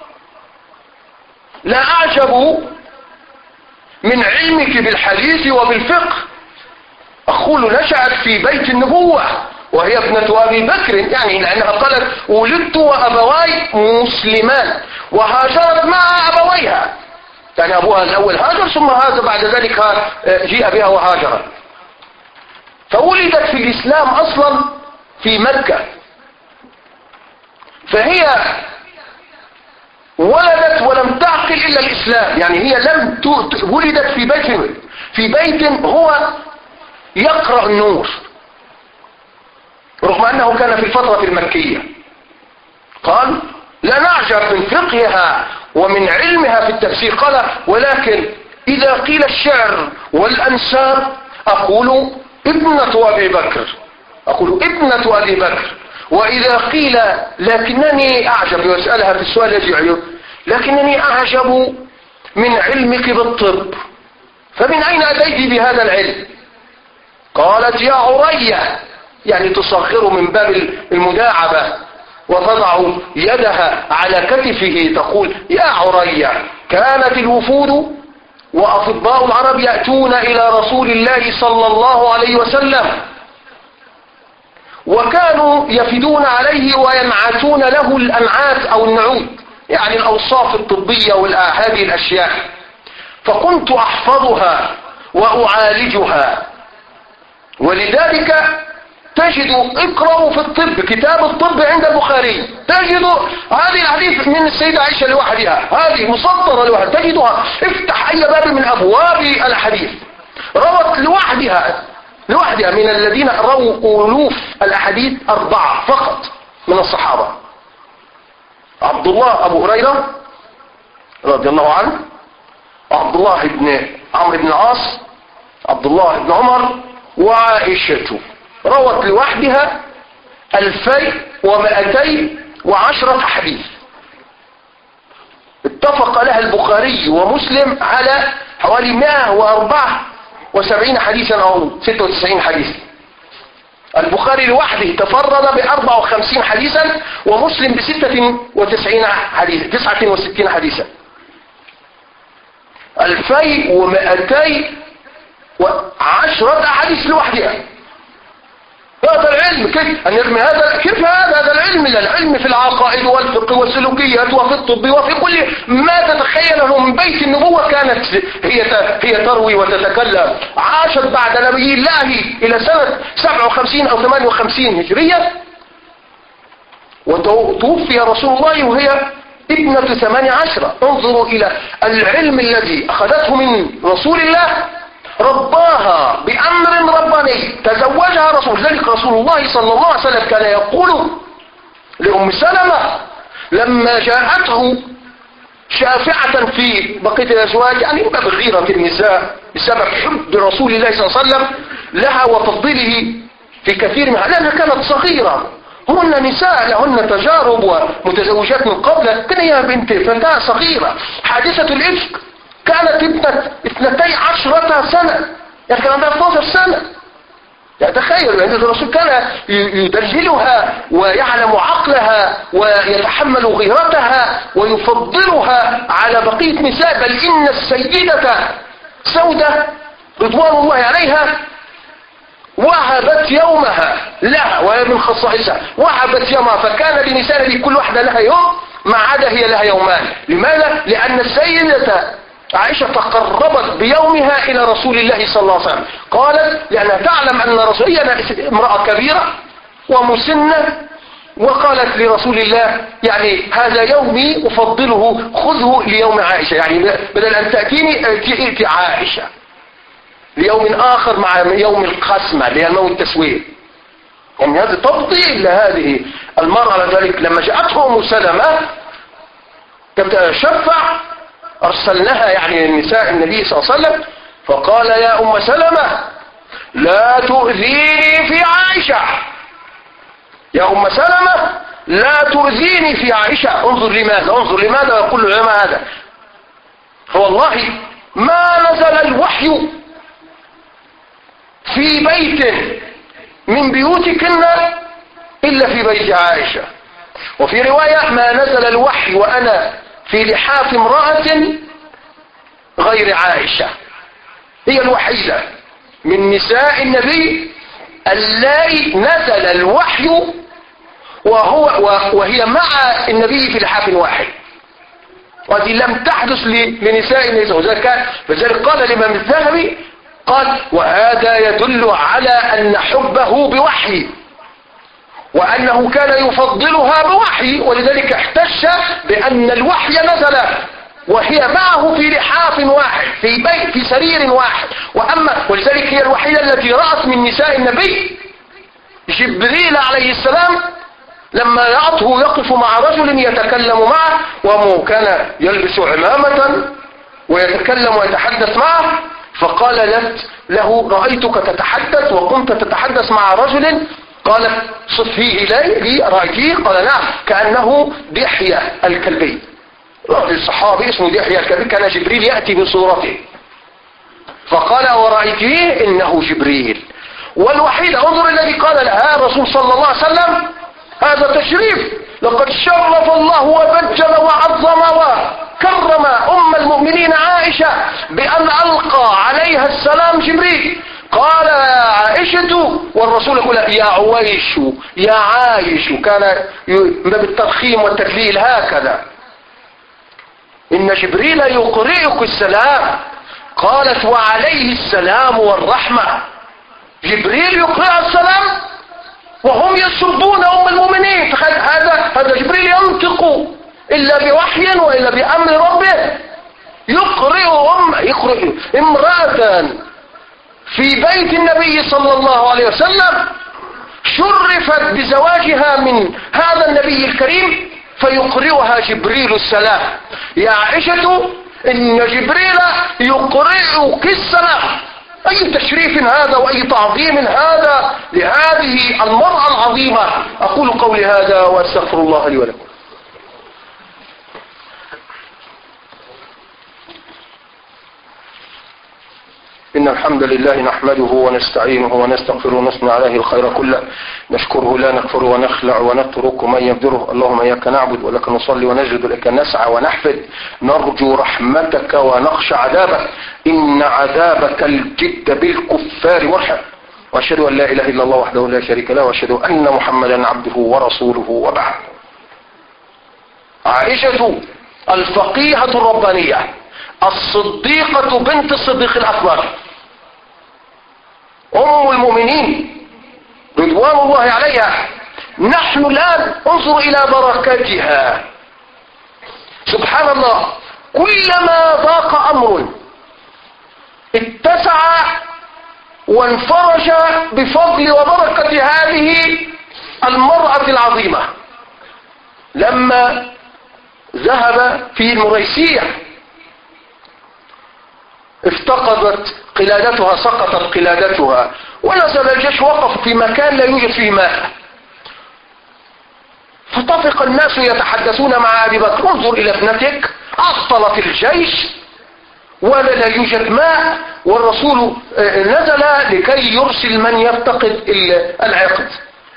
لا أعجب من علمك بالحديث وبالفقه، أقول نشأت في بيت النبوة وهي ابنة أبي بكر، يعني لأنها قالت ولدت وأبواي مسلمان وهاجرت مع أبويها، يعني أبوها الأول هاجر ثم هذا بعد ذلك جيء بها وهاجر، فولدت في الإسلام أصلا في مكة، فهي ولدت ولم تعقل إلا الإسلام، يعني هي لم ولدت في بيت في بيت هو يقرأ النور، رغم أنه كان في الفترة المكية. قال لا نعجب من فقهها ومن علمها في التفسير، قال ولكن إذا قيل الشعر والأنساب أقول ابنة أبي بكر، أقول ابنة أبي بكر، وإذا قيل لكنني أعجب، ويسألها في السؤال الذي يعجب، لكنني أعجب من علمك بالطب، فمن أين أتيت بهذا العلم؟ قالت يا عرية، يعني تصغر من باب المداعبة وتضع يدها على كتفه تقول يا عرية، كانت الوفود وأطباء العرب يأتون إلى رسول الله صلى الله عليه وسلم وكانوا يفدون عليه وينعتون له الأنعات أو النعود، يعني الأوصاف الطبية وهذه الأشياء، فكنت أحفظها وأعالجها، ولذلك تجد اقرأوا في الطب كتاب الطب عند البخاري تجد هذه الحديث من السيدة عائشة لوحدها، هذه مسطرة لوحدها تجدها، افتح أي باب من أبواب الحديث روت لوحدها لوحدها من الذين رووا ألوف الأحاديث أربعة فقط من الصحابة: عبد الله أبو هريرة رضي الله عنه، عبد الله بن عمرو بن العاص، عبد الله بن عمر، وعائشة. روت لوحدها ألفي ومائتي وعشرة حديث. اتفق لها البخاري ومسلم على حوالي مئة وأربعة وسبعين حديثا أو ستة وتسعين حديثا. البخاري لوحده تفرد بأربع وخمسين حديثا، ومسلم بستة وتسعين حديثا تسعة وستين حديثا. ألفي ومائتي وعشرة أحاديث لوحدها. هذا العلم كيف نرمي هذا؟ كيف هذا هذا العلم؟ العلم في العقائد والفقه والسلوكيات وفي الطب وفي كل ما تتخيله من بيت النبوة كانت هي هي تروي وتتكلم. عاشت بعد نبي الله إلى سنة سبعة وخمسين أو ثمانية وخمسين هجرية، وتوفي رسول الله وهي ابنة ثمانية عشرة. انظروا إلى العلم الذي أخذته من رسول الله، رباها بأمر رباني، تزوجها رسول. ذلك رسول الله صلى الله عليه وسلم كان يقول لأم سلمة لما جاءته شافعة في بقية الأزواج، يعني باب غيرة النساء بسبب حب رسول الله صلى الله عليه وسلم لها وتفضيله في كثير منها، لأنها كانت صغيرة. هن نساء لهن تجارب ومتزوجات من قبل، كان هي بنت فتاة صغيرة حادثة الإفك، كانت ابنة اثنتي عشرة سنة، يعني كان عندها اثنتي عشرة سنة. يعني تخيلوا، يعني الرسول كان يدللها ويعلم عقلها ويتحمل غيرتها ويفضلها على بقية نساء. بل إن السيدة سودة رضوان الله عليها وهبت يومها لها، وهي من خصائصها، وهبت يومها، فكان لنساء النبي كل واحدة لها يوم ما عدا هي لها يومان. لماذا؟ لأن السيدة عائشة تقربت بيومها إلى رسول الله صلى الله عليه وسلم. قالت لأنها تعلم أن رسول هي امرأة كبيرة ومسنة، وقالت لرسول الله يعني هذا يومي أفضله، خذه ليوم عائشة، يعني بدل أن تأتيني ائتي عائشة ليوم آخر مع يوم القسمة ليوم التسوية. يعني هذا تفضيل لهذه المرأة. على ذلك لما جاءته أم سلمة تتشفع أرسلناها يعني النساء النبي صلى الله عليه وسلم، فقال يا أم سلمة لا تؤذيني في عائشة، يا أم سلمة لا تؤذيني في عائشة. انظر لماذا، انظر لماذا يقول العلماء هذا. فوالله ما نزل الوحي في بيت من بيوتكن إلا في بيت عائشة. وفي رواية ما نزل الوحي وأنا في لحاف امرأة غير عائشة، هي الوحيدة من نساء النبي اللائي نزل الوحي وهو وهي مع النبي في لحاف واحد، وهذه لم تحدث لنساء النبي. فذلك قال الإمام الذهبي قال وهذا يدل على أن حبه بوحي، وأنه كان يفضلها بوحي، ولذلك احتج بأن الوحي نزل وهي معه في لحاف واحد في بيت في سرير واحد. وأما ولذلك هي الوحيدة التي رأت من نساء النبي جبريل عليه السلام لما رأته يقف مع رجل يتكلم معه، وكان يلبس عمامة ويتكلم ويتحدث معه، فقال له رأيتك تتحدث وكنت تتحدث مع رجل، قالت صفيه إلي رأيتيه؟ قال نعم، كأنه دحية الكلبي، الصحابي اسمه دحية الكلبي، كان جبريل يأتي بصورته، فقال ورأيتيه؟ إنه جبريل. والوحيد انظر الذي قال لها الرسول صلى الله عليه وسلم هذا تشريف، لقد شرف الله وبجل وعظم وكرم أم المؤمنين عائشة بأن ألقى عليها السلام جبريل. قال عائشة والرسول يقول يا عويش يا عايش، كان بالتضخيم والتكليل هكذا، إن جبريل يقرئك السلام. قالت وعليه السلام والرحمة، جبريل يقرأ السلام وهم يسبون أم المؤمنين. هذا هذا جبريل ينطق إلا بوحي وإلا بأمر ربه، يقرئ أم يقرئ امرأة في بيت النبي صلى الله عليه وسلم شرفت بزواجها من هذا النبي الكريم، فيقرئها جبريل السلام: يا عائشة إن جبريل يقرئك السلام. أي تشريف هذا وأي تعظيم هذا لهذه المرأة العظيمة. أقول قولي هذا وأستغفر الله لي ولكم. إن الحمد لله نحمده ونستعينه ونستغفره ونثني عليه الخير كله، نشكره لا نكفره ونخلع ونترك من يبدره. اللهم إياك نعبد ولك نصلي ونسجد لك نسعى ونحفد، نرجو رحمتك ونخشى عذابك، إن عذابك الجد بالكفار مرحب. وأشهد أن لا إله إلا الله وحده لا شريك له، وأشهد أن محمدا عبده ورسوله، وبعد. عائشة الفقيهة الربانية الصديقة بنت الصديق الأكبر، أم المؤمنين رضوان الله عليها. نحن الآن انظر إلى بركاتها. سبحان الله، كلما ضاق أمر اتسع وانفرج بفضل وبركة هذه المرأة العظيمة. لما ذهب في المريسية افتقدت قلادتها، سقطت قلادتها، ونزل الجيش، وقف في مكان لا يوجد فيه ماء، فطفق الناس يتحدثون مع أبي بكر: انظر إلى ابنتك، عطلت الجيش ولا يوجد ماء، والرسول نزل لكي يرسل من يفتقد العقد.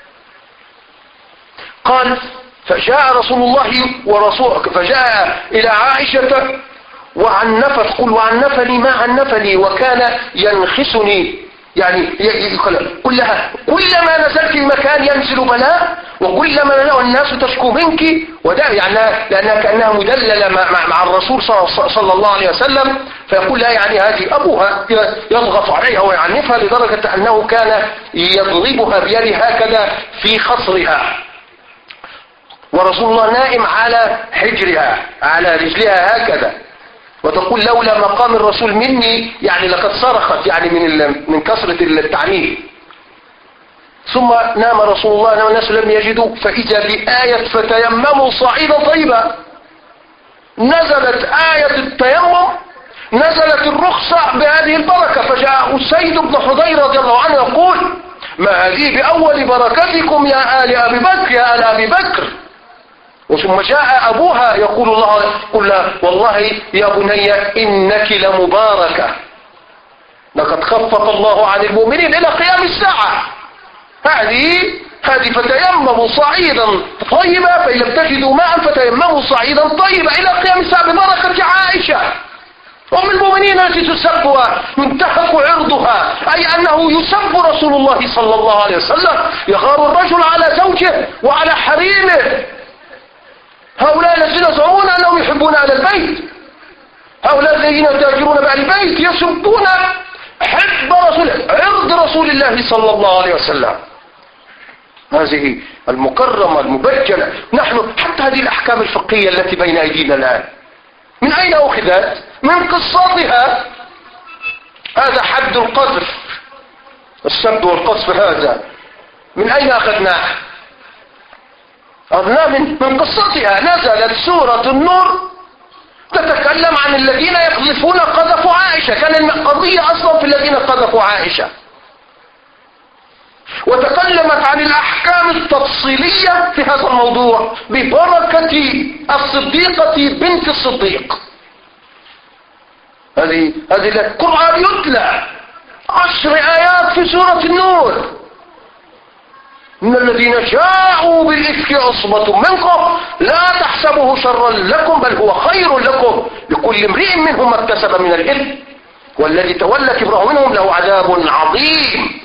قال: فجاء رسول الله ورسول فجاء إلى عائشة وعنفت، قل وعنفني ما عنفني، وكان ينخسني، يعني كلها كلما نزلت المكان ينزل بلاء، وكلما والناس تشكو منك، وده يعني لأنها كأنها مدللة مع, مع الرسول صلى الله عليه وسلم، فيقول لها يعني هذه أبوها يضغط عليها ويعنفها، لدرجة أنه كان يضربها بيده هكذا في خصرها، ورسول الله نائم على حجرها على رجلها هكذا، وتقول: لولا مقام الرسول مني يعني لقد صرخت، يعني من من كثرة التعنيف. ثم نام رسول الله والناس لم يجدوا، فإذا بآية فتيمموا صعيدا طيبا. نزلت آية التيمم، نزلت الرخصة بهذه البركة. فجاء أسيد بن حضير رضي الله عنه يقول: ما هذه بأول بركتكم يا آل أبي بكر، يا آل أبي بكر. وثم جاء أبوها يقول الله قل له: والله يا بني إنك لمباركة، لقد خفف الله عن المؤمنين إلى قيام الساعة. هذه هذه فتيمموا صعيدا طيبا، فإن لم تجدوا ماء فتيمموا صعيدا طيبا إلى قيام الساعة ببركة عائشة أم المؤمنين التي تسب وينتهك عرضها، أي أنه يسب رسول الله صلى الله عليه وسلم، يغار الرجل على زوجه وعلى حريمه. هؤلاء الذين يزعمون أنهم يحبون أهل البيت، هؤلاء الذين يتاجرون بأهل البيت يسبون حب رسول عرض رسول الله صلى الله عليه وسلم. هذه المكرمة المبجلة. نحن حتى هذه الأحكام الفقهية التي بين أيدينا الآن من أين أخذت؟ من قصتها. هذا حد القذف، السب والقذف، هذا من أين أخذناه؟ أخذناه من, من قصتها. نزلت سورة النور تتكلم عن الذين يقذفون قذفوا عائشة، كان القضية أصلا في الذين قذفوا عائشة، وتكلمت عن الأحكام التفصيلية في هذا الموضوع ببركة الصديقة بنت الصديق. هذه هذه القرآن يتلى عشر آيات في سورة النور: إن الذين جاءوا بالإفك عصبة منكم لا تحسبوه شرا لكم بل هو خير لكم لكل امرئ منهم ما اكتسب من الإثم والذي تولى كبره منهم له عذاب عظيم.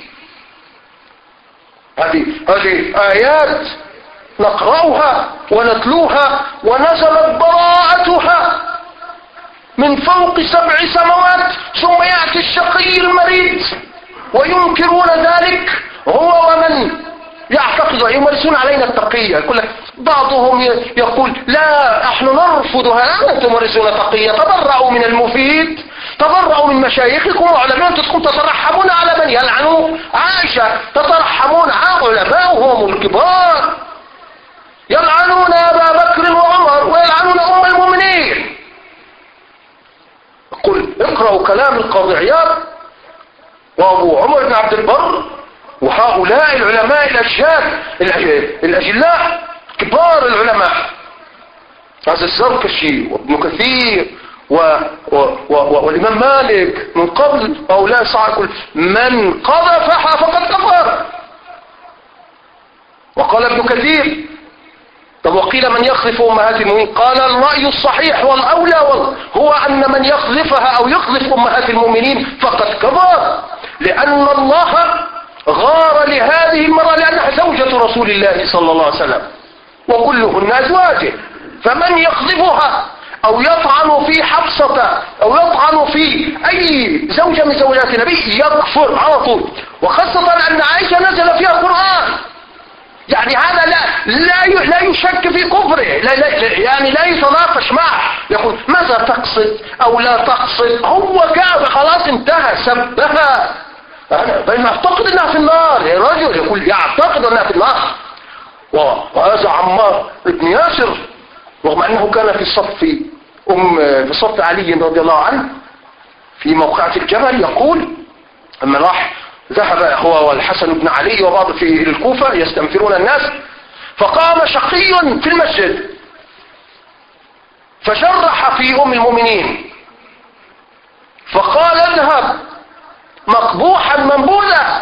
هذه هذه آيات نقرأها ونتلوها، ونزلت براءتها من فوق سبع سماوات، ثم يأتي الشقي المريض وينكرون ذلك هو ومن يعتقد يمارسون علينا التقية. يقول لك بعضهم يقول: لا، نحن نرفض هذا، أنتم تمارسون تقية، تبرأوا من المفيد تبرأوا من مشايخكم وعلماء، تدخلون تترحمون على من يلعنوا عائشة، تترحمون على علماؤهم الكبار، يلعنون أبا بكر وعمر ويلعنون أم المؤمنين. قل اقرأوا كلام القاضي عياض وأبو عمر بن عبد البر وهؤلاء العلماء الأجهاد الأجلاء كبار العلماء، هذا الزركشي وابن كثير و... و... و... والإمام مالك من قبل هؤلاء صعب من قذفها فقد كفر. وقال ابن كثير طب وقيل من يقذف أمهات المؤمنين؟ قال الرأي الصحيح والأولى هو أن من يقذفها أو يقذف أمهات المؤمنين فقد كفر، لأن الله غار لهذه المرأة لأنها زوجة رسول الله صلى الله عليه وسلم وكلهن أزواجه، فمن يقذفها أو يطعن في حفصة أو يطعن في أي زوجة من زوجات النبي يكفر على طول، وخاصة أن عائشة نزل فيها القرآن. يعني هذا لا لا لا يشك في كفره، لا لا يعني لا يتناقش معه، يقول ماذا تقصد أو لا تقصد، هو كافر خلاص انتهى، سبها. أنا بين أعتقد أنها في النار، يا رجل يقول يعتقد أنها في النار. وهذا عمار بن ياسر رغم أنه كان في صف أم في صف علي رضي الله عنه في موقعة الجبل، يقول أما راح ذهب هو والحسن بن علي وبعض في الكوفة يستنفرون الناس، فقام شقي في المسجد فشرح في أم المؤمنين فقال اذهب مقبوحا منبوذا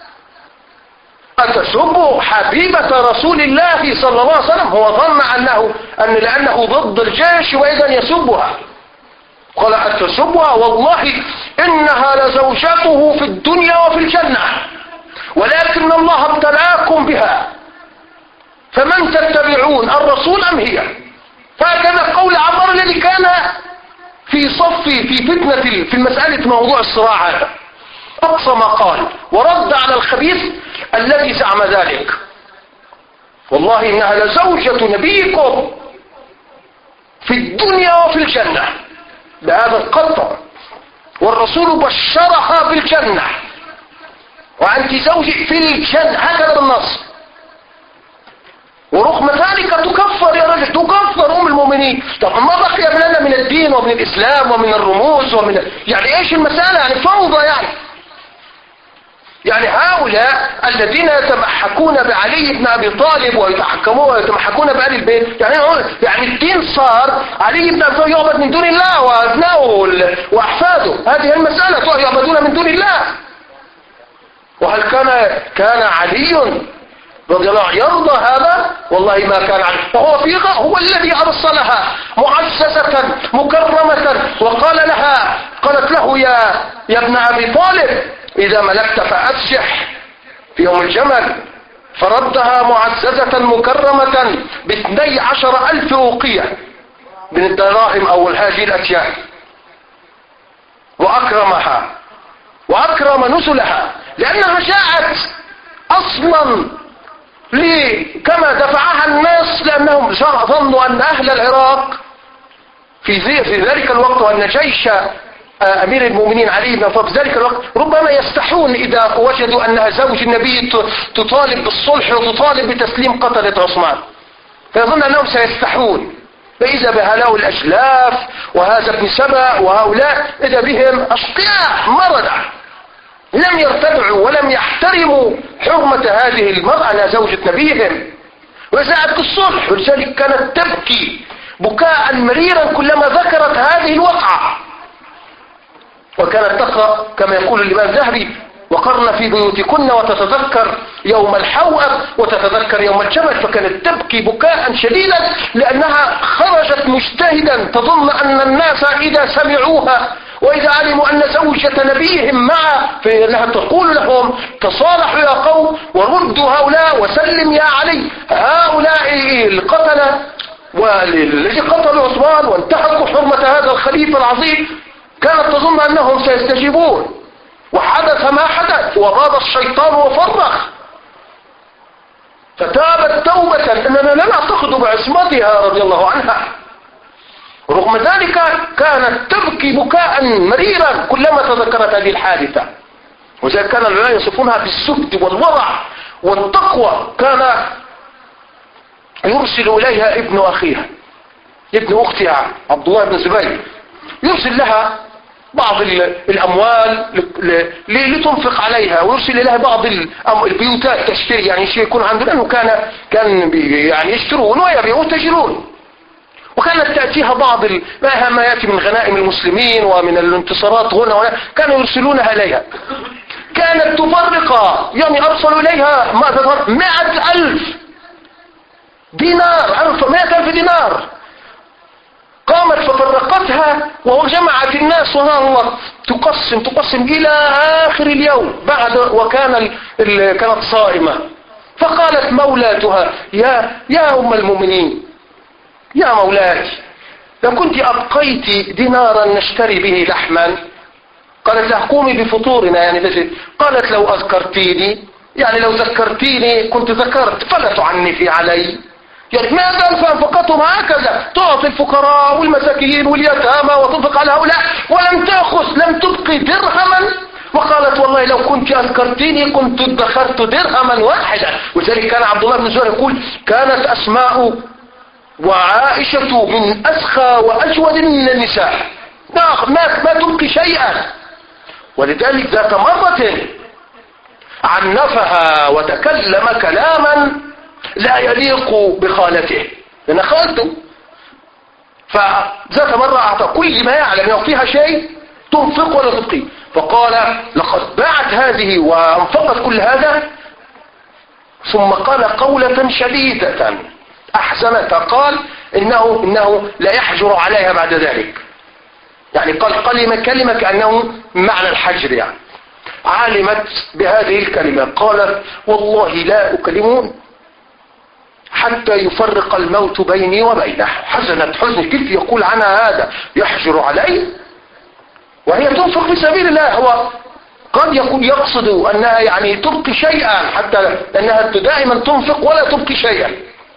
أتسب حبيبة رسول الله صلى الله عليه وسلم. هو ظن أنه أن لأنه ضد الجيش وإذا يسبها، قال أتسبها والله إنها لزوجته في الدنيا وفي الجنة ولكن الله ابتلاكم بها، فمن تتبعون الرسول أم هي؟ فهذا قول عمر الذي كان في صف في فتنة في المسألة موضوع الصراع هذا، أقصى ما قال ورد على الخبيث الذي زعم ذلك، والله إنها لزوجة نبيكم في الدنيا وفي الجنة بهذا القطع، والرسول بشرها بالجنة وأنت زوجي في الجنة، هكذا بالنص. ورغم ذلك تكفر يا رجل، تكفر أم المؤمنين. طب ما بقي لنا من الدين ومن الإسلام ومن الرموز ومن يعني إيش المسألة؟ يعني فوضى يعني. يعني هؤلاء الذين يتمحكون بعلي بن أبي طالب ويتحكمون ويتمحكون بآل البيت، يعني يعني الدين صار علي بن أبي طالب يعبد من دون الله وأبنائه وأحفاده، هذه المسألة يعبدون من دون الله. وهل كان كان علي رضي الله عنه يرضى هذا؟ والله ما كان علي، وهو في هو الذي أرسلها معززة مكرمة وقال لها قالت له يا يا ابن أبي طالب إذا ملكت فأفسح في يوم الجمل، فردها معززة مكرمة باثني عشر ألف أوقية من الدراهم أو هذه الأشياء، وأكرمها وأكرم نزلها لأنها جاءت أصلا كما دفعها الناس لأنهم ظنوا أن أهل العراق في, في ذلك الوقت وأن جيش أمير المؤمنين علي بن أبي طالب في ذلك الوقت ربما يستحون إذا وجدوا أنها زوج النبي تطالب بالصلح وتطالب بتسليم قتلة عثمان، فيظن أنهم سيستحون، فإذا بهؤلاء الأجلاف وهذا ابن سبأ وهؤلاء إذا بهم أشقياء مرضى لم يرتدعوا ولم يحترموا حرمة هذه المرأة أنها زوجة نبيهم، وزعت الصلح، ولذلك كانت تبكي بكاء مريرا كلما ذكرت هذه الوقعة، وكانت تقرأ كما يقول الإمام الذهبي وقرن في بيوتكن وتتذكر يوم الحوأب وتتذكر يوم الجمل، فكانت تبكي بكاء شديدا لأنها خرجت مجتهدا تظن أن الناس إذا سمعوها وإذا علموا أن زوجة نبيهم معه فإنها تقول لهم تصالحوا يا قوم وردوا هؤلاء وسلم يا علي، هؤلاء القتلة والذي قتلوا عثمان وانتهكوا حرمة هذا الخليفة العظيم، كانت تظن أنهم سيستجيبون، وحدث ما حدث وغاب الشيطان وفرخ، فتابت توبة أننا لا نعتقد بعصمتها رضي الله عنها، رغم ذلك كانت تبكي بكاء مريرا كلما تذكرت هذه الحادثة. وذلك كان العلماء يصفونها بالزهد والورع والتقوى. كان يرسل إليها ابن أخيها ابن أختها عبد الله بن الزبير، يرسل لها بعض الأموال لتنفق عليها، ويرسل إليها بعض البيوتات تشتري، يعني شيء يكون عنده، لأنه كان كان يعني يشترون ويبيعون وتجرون. وكانت تأتيها بعض ما يأتي من غنائم المسلمين ومن الانتصارات هنا، كانوا يرسلونها إليها. كانت تفرق، يعني أرسلوا إليها مئة ألف دينار، مئة ألف دينار. قامت ففرقتها وجمعت الناس، سبحان الله، تقسم تقسم إلى آخر اليوم بعد، وكان ال... ال... كانت صائمة. فقالت مولاتها: يا يا أم المؤمنين، يا مولاتي، لو كنت أبقيت دينارا نشتري به لحما. قالت لها: قومي بفطورنا، يعني تجد. قالت: لو أذكرتيني، يعني لو ذكرتيني كنت ذكرت، فلا تعنفي علي. يعني ماذا أنفقتهم هكذا، تعطي الفقراء والمساكين واليتامى وتنفق على هؤلاء، ولم تأخذ، لم تبقي درهما. وقالت: والله لو كنت أذكرتيني كنت ادخرت درهما واحدا. وذلك كان عبد الله بن الزبير يقول: كانت أسماء وعائشة من أسخى وأجود من النساء، ما ما تبقي شيئا. ولذلك ذات مرة عنفها وتكلم كلاما لا يليق بخالته، لأن خالته. فذات مرة أعطى كل ما يعلم أنه فيها شيء تنفق ولا تبقي، فقال: لقد باعت هذه وانفقت كل هذا. ثم قال قولة شديدة أحزنتها، قال: إنه, إنه لا يحجر عليها بعد ذلك. يعني قال كلمة كلمة كأنه معنى الحجر، يعني علمت بهذه الكلمة. قالت: والله لا أكلمون حتى يفرق الموت بيني وبينه. حزنت حزن، كيف يقول عنها هذا، يحجر علي وهي تنفق في سبيل الله. هو قد يكون يقصد أنها يعني تبقي شيئا، حتى أنها دائما تنفق ولا تبقي شيئا.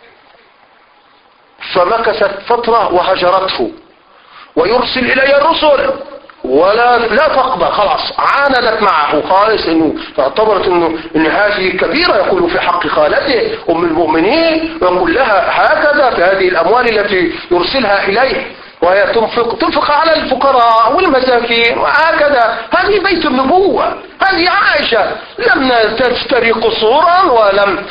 فمكثت فترة وهجرته، ويرسل إلي الرسل ولا لا تقبل، خلاص عاندت معه خالص، انه اعتبرت انه ان هذه كبيرة يقول في حق خالته ام المؤمنين، ويقول لها هكذا في هذه الاموال التي يرسلها اليه، وهي تنفق تنفق على الفقراء والمساكين وهكذا. هذه بيت النبوة، هذه عائشة لم تشتري قصورا، ولم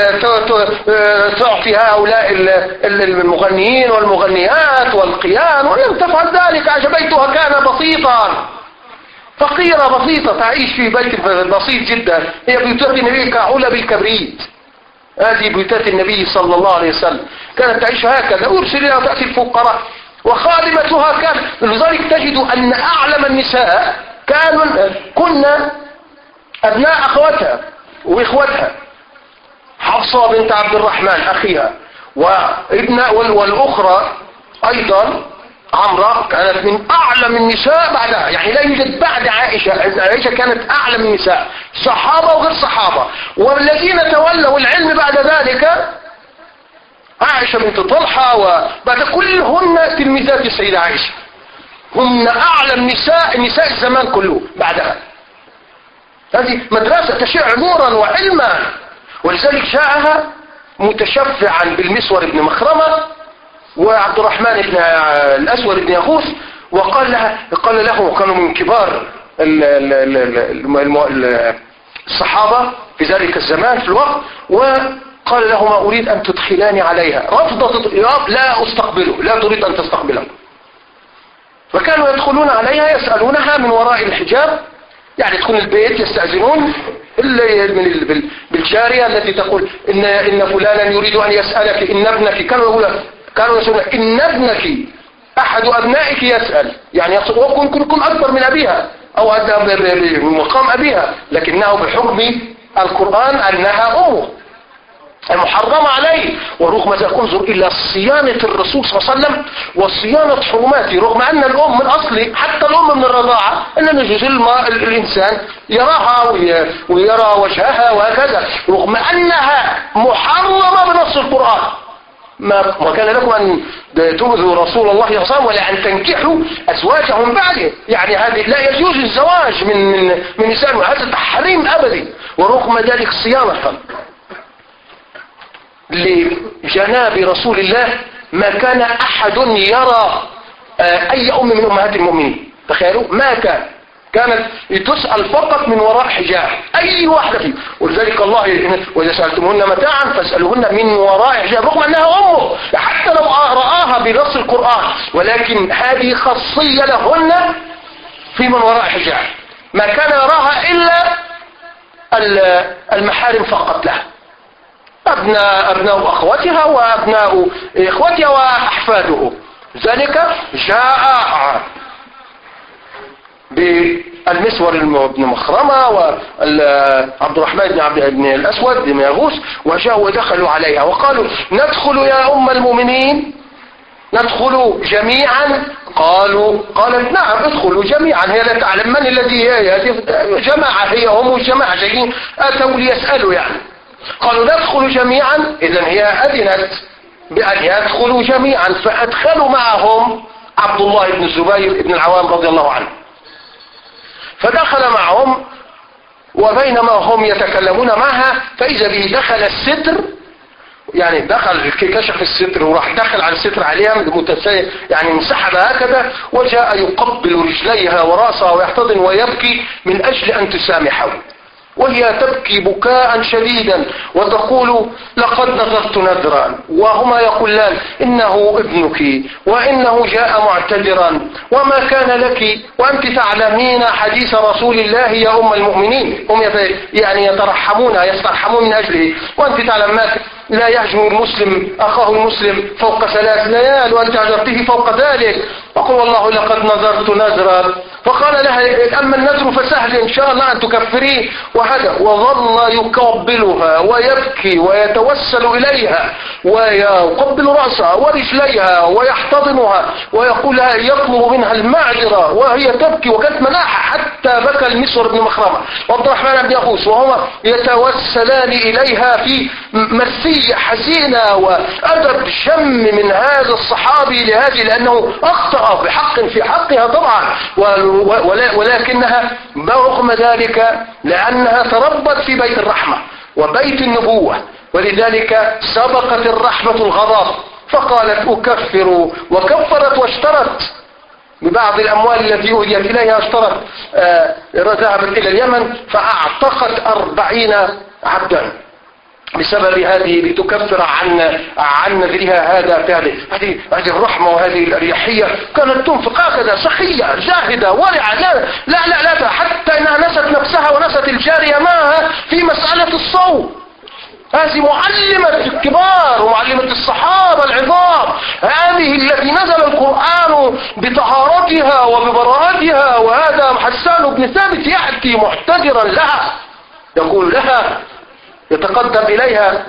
تعطي هؤلاء المغنيين والمغنيات والقيان، ولم تفعل ذلك. عائشة بيتها كان بسيطا، فقيرة بسيطة تعيش في بيت بسيط جدا. هي بيوتات النبي كعلب الكبريت، هذه بيوتات النبي صلى الله عليه وسلم، كانت تعيش هكذا، ويرسل لها وتأتي الفقراء. وخادمتها كان، لذلك تجد أن أعلم النساء كانوا كنا أبناء أخواتها وإخوتها. حفصة بنت عبد الرحمن أخيها، وابن والأخرى أيضا عمرة كانت من أعلم النساء بعدها، يعني لا يوجد بعد عائشة. عائشة كانت أعلم النساء، صحابة وغير صحابة. والذين تولوا العلم بعد ذلك عائشة بنت طلحة، وبعد كلهن تلميذات السيدة عائشة، هن أعلم نساء نساء الزمان كله بعدها. هذه مدرسة تشع نورا وعلما. ولذلك جاءها متشفعا بالمسور بن مخرمة وعبد الرحمن بن الأسود بن يغوث، وقال لها قال له، كانوا من كبار الصحابة في ذلك الزمان في الوقت، وقال لهما: أريد أن تدخلاني عليها. رفضت: لا أستقبله، لا تريد أن تستقبله. وكانوا يدخلون عليها يسألونها من وراء الحجاب، يعني يدخلون البيت يستأذنون بالجارية التي تقول إن, إن فلانا يريد أن يسألك، إن ابنك، كانوا يقولون كانوا يقولون إن ابنك أحد أبنائك يسأل، يعني يكون يكون أكبر من أبيها أو بمقام أبيها، لكنه بحكم القرآن أنها أمه المحرمة عليه. ورغم ذلك انظر إلى صيانة الرسول صلى الله عليه وسلم وصيانة حرماته، رغم أن الأم من أصل، حتى الأم من الرضاعة، أن يجوز الإنسان يراها ويرى وجهها وهكذا، رغم أنها محرمة بنص القرآن. ما, ما كان لكم أن تؤذوا رسول الله صلى الله عليه وسلم ولا أن تنكحوا أزواجهم بعده. يعني هذه لا يجوز الزواج من من من نساء، هذا تحريم أبدي. ورغم ذلك صيانة لجناب رسول الله ما كان أحد يرى أي أم من أمهات المؤمنين. تخيلوا ما كان، كانت تسأل فقط من وراء حجاب أي واحدة فيه. ولذلك الله وإذا سألتمهن متاعا فاسألوهن من وراء حجاب، رغم أنها أمه حتى لو رآها بنص القرآن، ولكن هذه خاصية لهن في من وراء حجاب، ما كان يراها إلا المحارم فقط لها، أبناء أبناء أخوتها وأبناء إخوتها وأحفاده. ذلك جاء بالمسور بن مخرمة وعبد الرحمن بن عبد بن الأسود بن يغوث، وجاءوا ودخلوا عليها وقالوا ندخل يا أم المؤمنين ندخل جميعا. قالوا قالت نعم ادخلوا جميعا، هي لا تعلم من الذي هي جماعة، هي هم الجماعة جايين أتوا ليسألوا يعني. قالوا ندخل جميعا، إذن هي أذنت بأن يدخلوا جميعا، فأدخلوا معهم عبد الله بن الزبير بن العوام رضي الله عنه، فدخل معهم. وبينما هم يتكلمون معها فإذا به دخل الستر، يعني دخل كشف الستر وراح دخل على الستر عليها متسيء، يعني انسحب هكذا وجاء يقبل رجليها ورأسها ويحتضن ويبكي من أجل أن تسامحه، وهي تبكي بكاء شديدا وتقول لقد نذرت نذرا، وهما يقولان إنه ابنك وإنه جاء معتذرا وما كان لك وأنت تعلمين حديث رسول الله يا أم المؤمنين. هم يعني يترحمون يسترحمون من أجله، وأنت تعلمات لا يهجم المسلم أخاه المسلم فوق ثلاث ليال وأنت هجرته فوق ذلك. وقل والله لقد نذرت نذرا. فقال لها أما النذر فسهل إن شاء الله أن تكفريه وهذا. وظل يقبلها ويبكي ويتوسل إليها ويقبل رأسها ورجليها ويحتضنها ويقول لها يطلب منها المعذرة وهي تبكي وكانت مناحة، حتى بكى المسور بن مخرمة وعبد الرحمن بن يغوث وهما يتوسلان إليها في مرثية حزينة وأدب شم من هذا الصحابي لهذه، لأنه أخطأ بحق في حقها طبعا، ولكنها برغم ذلك لأنها تربت في بيت الرحمة وبيت النبوة، ولذلك سبقت الرحمة الغضب فقالت أكفر، وكفرت واشترت ببعض الأموال التي أهديت إليها، اشترت آه ذهبت إلى اليمن فأعتقت أربعين عبدا بسبب هذه لتكفر عن عن نذرها هذا. هذه هذه هذه الرحمة وهذه الأريحية كانت تنفق هكذا سخية زاهدة ورعة، لا لا لا, لا حتى إنها نست نفسها ونست الجارية معها في مسألة الصوم. هذه معلمة الكبار ومعلمة الصحابة العظام، هذه التي نزل القرآن بطهارتها وببراءتها. وهذا حسان بن ثابت يأتي محتجرا لها يقول لها يتقدم إليها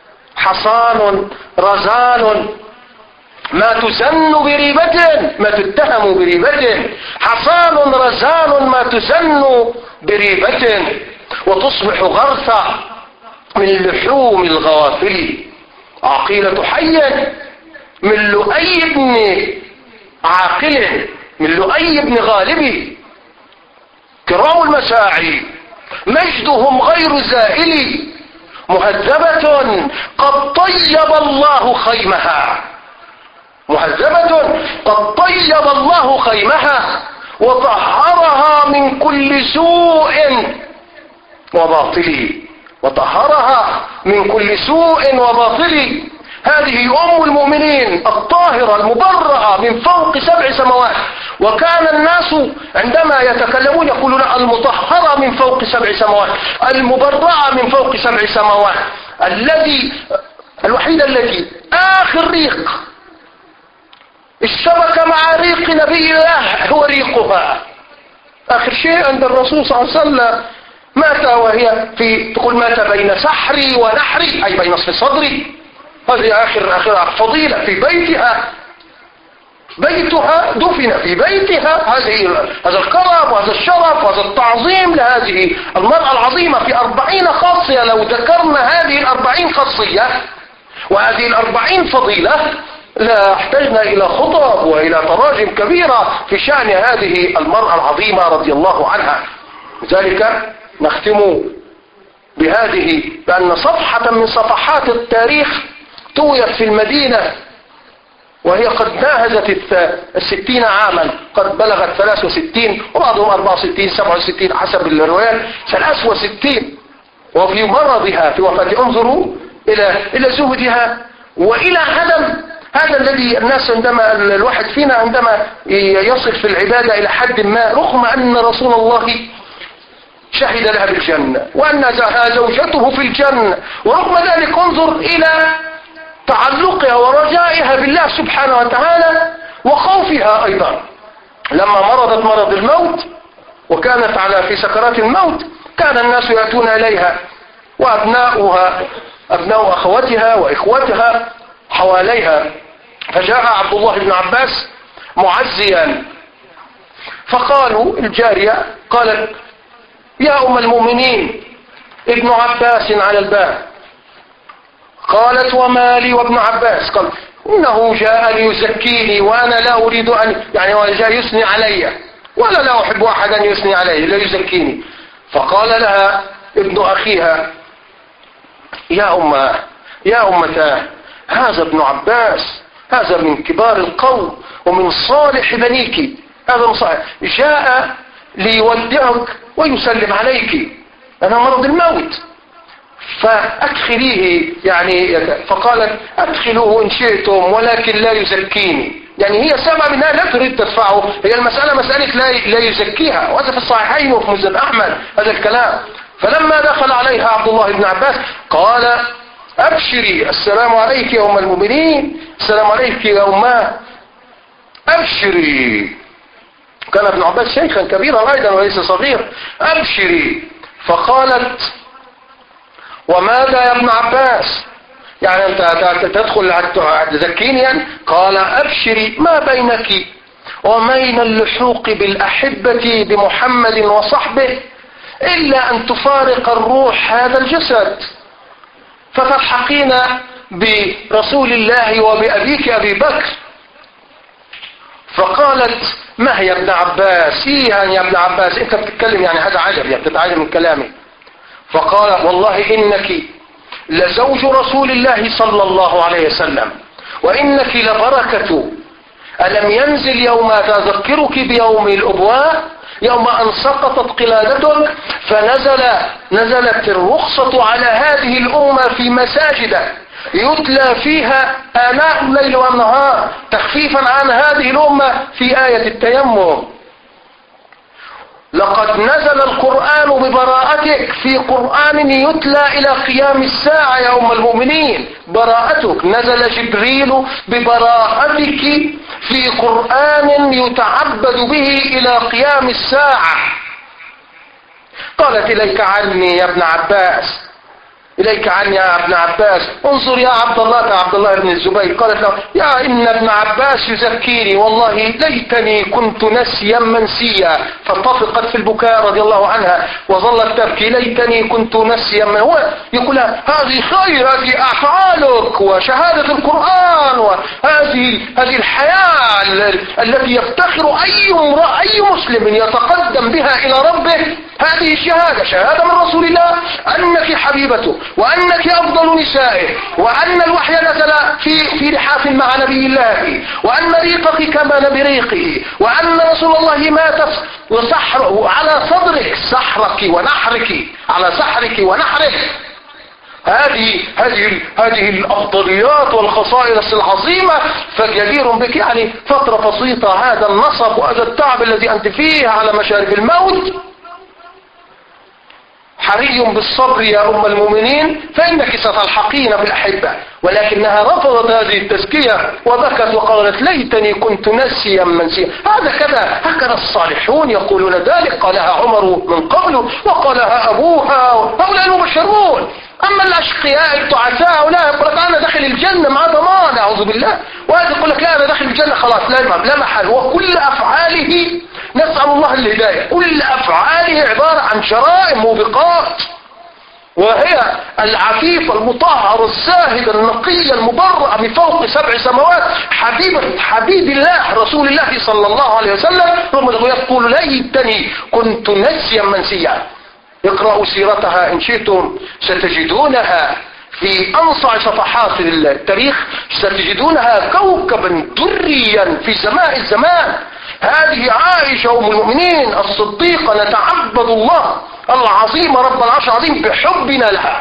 حصان رزان ما تزن بريبة ما تتهم بريبة، حصان رزان ما تزن بريبة، وتصبح غرثة من لحوم الغوافل، عقيلة حي من لؤي بن عاقل من لؤي بن غالب، كرام المساعي مجدهم غير زائل، مهذبة قد طيب الله خيمها مهذبة قد طيب الله خيمها وطهرها من كل سوء وباطل وطهرها من كل سوء وباطل. هذه أم المؤمنين الطاهرة المبرأة من فوق سبع سماوات. وكان الناس عندما يتكلمون يقولون المطهرة من فوق سبع سماوات، المبرأة من فوق سبع سماوات، الذي الوحيدة التي آخر ريق اشتبك مع ريق نبي الله هو ريقها. آخر شيء عند الرسول صلى الله عليه وسلم مات وهي في تقول مات بين سحري ونحري، أي بين نصف صدري. هذه آخر آخر فضيلة في بيتها، بيتها دفن في بيتها. هذه هذا الكرم وهذا الشرف وهذا التعظيم لهذه المرأة العظيمة في أربعين خاصية. لو ذكرنا هذه الأربعين خاصية وهذه الأربعين فضيلة لا احتجنا إلى خطب وإلى تراجم كبيرة في شأن هذه المرأة العظيمة رضي الله عنها. لذلك نختم بهذه، بأن صفحة من صفحات التاريخ طويت في المدينة وهي قد ناهزت الستين عاما، قد بلغت ثلاث وستين وبعضهم أربعة وستين سبعة وستين حسب الروايات، ثلاث وستين، وفي مرضها في وفاة. انظروا إلى إلى زهدها وإلى عدم هذا الذي الناس عندما الواحد فينا عندما يصل في العبادة إلى حد ما، رغم أن رسول الله شهد لها بالجنة وأنها زوجته في الجنة، ورغم ذلك انظر إلى تعلقها ورجائها بالله سبحانه وتعالى وخوفها أيضا. لما مرضت مرض الموت وكانت على في سكرات الموت، كان الناس يأتون إليها وأبناؤها أبناء أخواتها وإخوتها حواليها، فجاء عبد الله بن عباس معزيا، فقالوا الجارية قالت: يا أم المؤمنين ابن عباس على الباب. قالت: وما لي وابن عباس؟ قال: إنه جاء ليزكيني وأنا لا أريد أن يعني هو جاء يثني علي ولا لا أحب أحدا يثني علي، لا يزكيني. فقال لها ابن أخيها: يا أمة يا أمتاه، هذا ابن عباس، هذا من كبار القوم ومن صالح بنيك، هذا صالح، جاء ليودعك ويسلم عليك، أنا مرض الموت فأدخليه يعني. فقالت: أدخلوه إن شئتم ولكن لا يزكيني، يعني هي سبب منها لا تريد تدفعه، هي المسألة مسألة لا لا يزكيها، وهذا في الصحيحين وفي مسند أحمد هذا الكلام. فلما دخل عليها عبد الله بن عباس قال: أبشري، السلام عليك يا أم المؤمنين، السلام عليك يا أماه، أبشري. كان ابن عباس شيخا كبيرا أيضا وليس صغير. أبشري. فقالت: وماذا يا ابن عباس؟ يعني أنت تدخل تزكيني يعني؟ قال: أبشري، ما بينك وبين اللحوق بالأحبة بمحمد وصحبه إلا أن تفارق الروح هذا الجسد، فتلحقين برسول الله وبأبيك أبي بكر. فقالت: ما هي يا ابن عباس؟ إيه يا ابن عباس أنت بتتكلم يعني هذا عجب، يعني بتتعجب من كلامي. فقال: والله إنك لزوج رسول الله صلى الله عليه وسلم، وإنك لبركة. ألم ينزل يوم تذكرك بيوم الأبواء، يوم أن سقطت قلادتك، فنزل نزلت الرخصة على هذه الأمة في مساجد يتلى فيها آناء الليل والنهار تخفيفا عن هذه الأمة في آية التيمم. لقد نزل القرآن ببراءتك في قرآن يتلى إلى قيام الساعة يا أم المؤمنين، براءتك. نزل جبريل ببراءتك في قرآن يتعبد به إلى قيام الساعة. قالت: إليك عني يا ابن عباس، إليك عني يا ابن عباس، انظر يا عبد الله، يا عبد الله بن الزبير. قالت له: يا إن ابن عباس يزكيني، والله ليتني كنت نسيا منسيا. فانطفقت في البكاء رضي الله عنها وظلت تبكي: ليتني كنت نسيا من هو يقول هذه خير، هذه أفعالك وشهادة القرآن وهذه هذه الحياة التي يفتخر أي امرأة أي مسلم يتقدم بها إلى ربه، هذه الشهادة، شهادة من رسول الله أنك حبيبته وأنك أفضل نسائه، وأن الوحي نزل في في لحاف مع نبي الله، وأن ريقك كما بريقه، وأن رسول الله مات وسحره على صدرك، سحرك ونحرك على سحرك ونحرك. هذه هذه هذه الأفضليات والخصائص العظيمة، فجدير بك يعني فترة بسيطة هذا النصب وهذا التعب الذي أنت فيه على مشارف الموت. حري بالصبر يا أم المؤمنين، فإنك ستلحقين بالأحبة. ولكنها رفضت هذه التزكية وبكت وقالت: ليتني كنت نسيا منسيا. هذا كذا، هكذا الصالحون يقولون ذلك، قالها عمر من قبل وقالها أبوها، هؤلاء المبشرون. أما الأشقياء التعساء هؤلاء يقول لك: أنا داخل الجنة مع ضمان، أعوذ بالله. وهذا يقول لك: لا، أنا داخل الجنة خلاص، لا محل. وكل أفعاله نسأل الله الهداية، كل أفعاله عبارة عن جرائم موبقات. وهي العفيفة المطهرة الزاهدة النقية المبرأة من فوق سبع سماوات، حبيبة حبيب الله رسول الله صلى الله عليه وسلم، ثم يقول ليتني كنت نسيا منسيا. اقرأوا سيرتها إن شئتم، ستجدونها في أنصع صفحات التاريخ، ستجدونها كوكبا دريا في سماء الزمان. هذه عائشة أم المؤمنين الصديقة، نتعبد الله العظيم رب العرش العظيم بحبنا لها،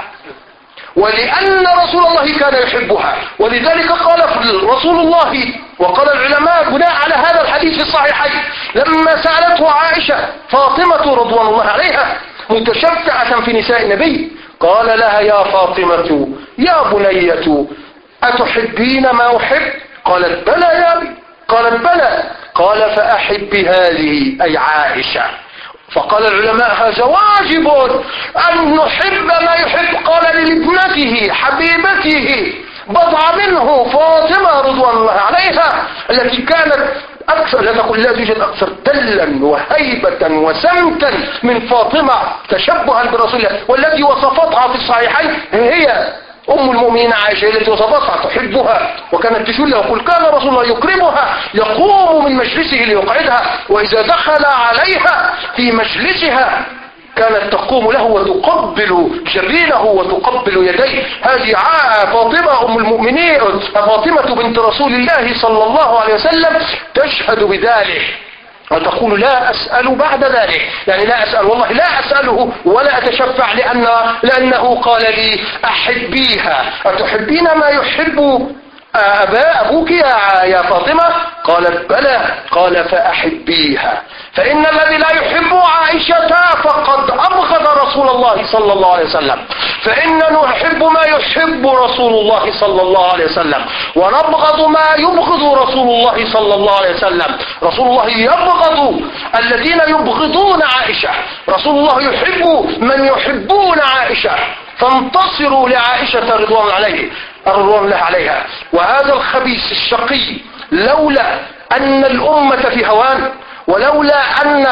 ولأن رسول الله كان يحبها. ولذلك قال رسول الله وقال العلماء بناء على هذا الحديث الصحيحين، لما سألته عائشة فاطمة رضوان الله عليها متشفعة في نساء النبي، قال لها يا فاطمة يا بنية أتحبين ما أحب؟ قالت بلى يا أبي. قالت بلى. قال فأحب هذه أي عائشة. فقال العلماء هذا واجب أن نحب ما يحب. قال لابنته حبيبته بضع منه فاطمة رضوان الله عليها، التي كانت أكثر، لا تقول لا توجد أكثر دلا وهيبة وسمتا من فاطمة تشبها برسول الله، والتي وصفتها في الصحيحين هي أم المؤمنين عائشة التي وصفتها تحبها، وكانت تشل يقول كان رسول الله يكرمها، يقوم من مجلسه ليقعدها، وإذا دخل عليها في مجلسها كانت تقوم له وتقبل جبينه وتقبل يديه. هذه فاطمة أم المؤمنين فاطمة بنت رسول الله صلى الله عليه وسلم تشهد بذلك وتقول لا أسأل بعد ذلك، يعني لا أسأل والله لا أسأله ولا أتشفع لأن لأنه قال لي أحبيها. أتحبين ما يحب أبا أبوك يا يا فاطمة؟ قالت بلى. قال فأحبيها، فإن الذي لا يحب عائشة فقد أبغض رسول الله صلى الله عليه وسلم، فإننا نحب ما يحب رسول الله صلى الله عليه وسلم ونبغض ما يبغض رسول الله صلى الله عليه وسلم. رسول الله يبغض الذين يبغضون عائشة، رسول الله يحب من يحبون عائشة، فانتصروا لعائشة رضوان عليه رضوان الله عليها. وهذا الخبيث الشقي لولا أن الأمة في هوان، ولولا أن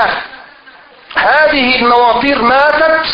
هذه النواطير ماتت،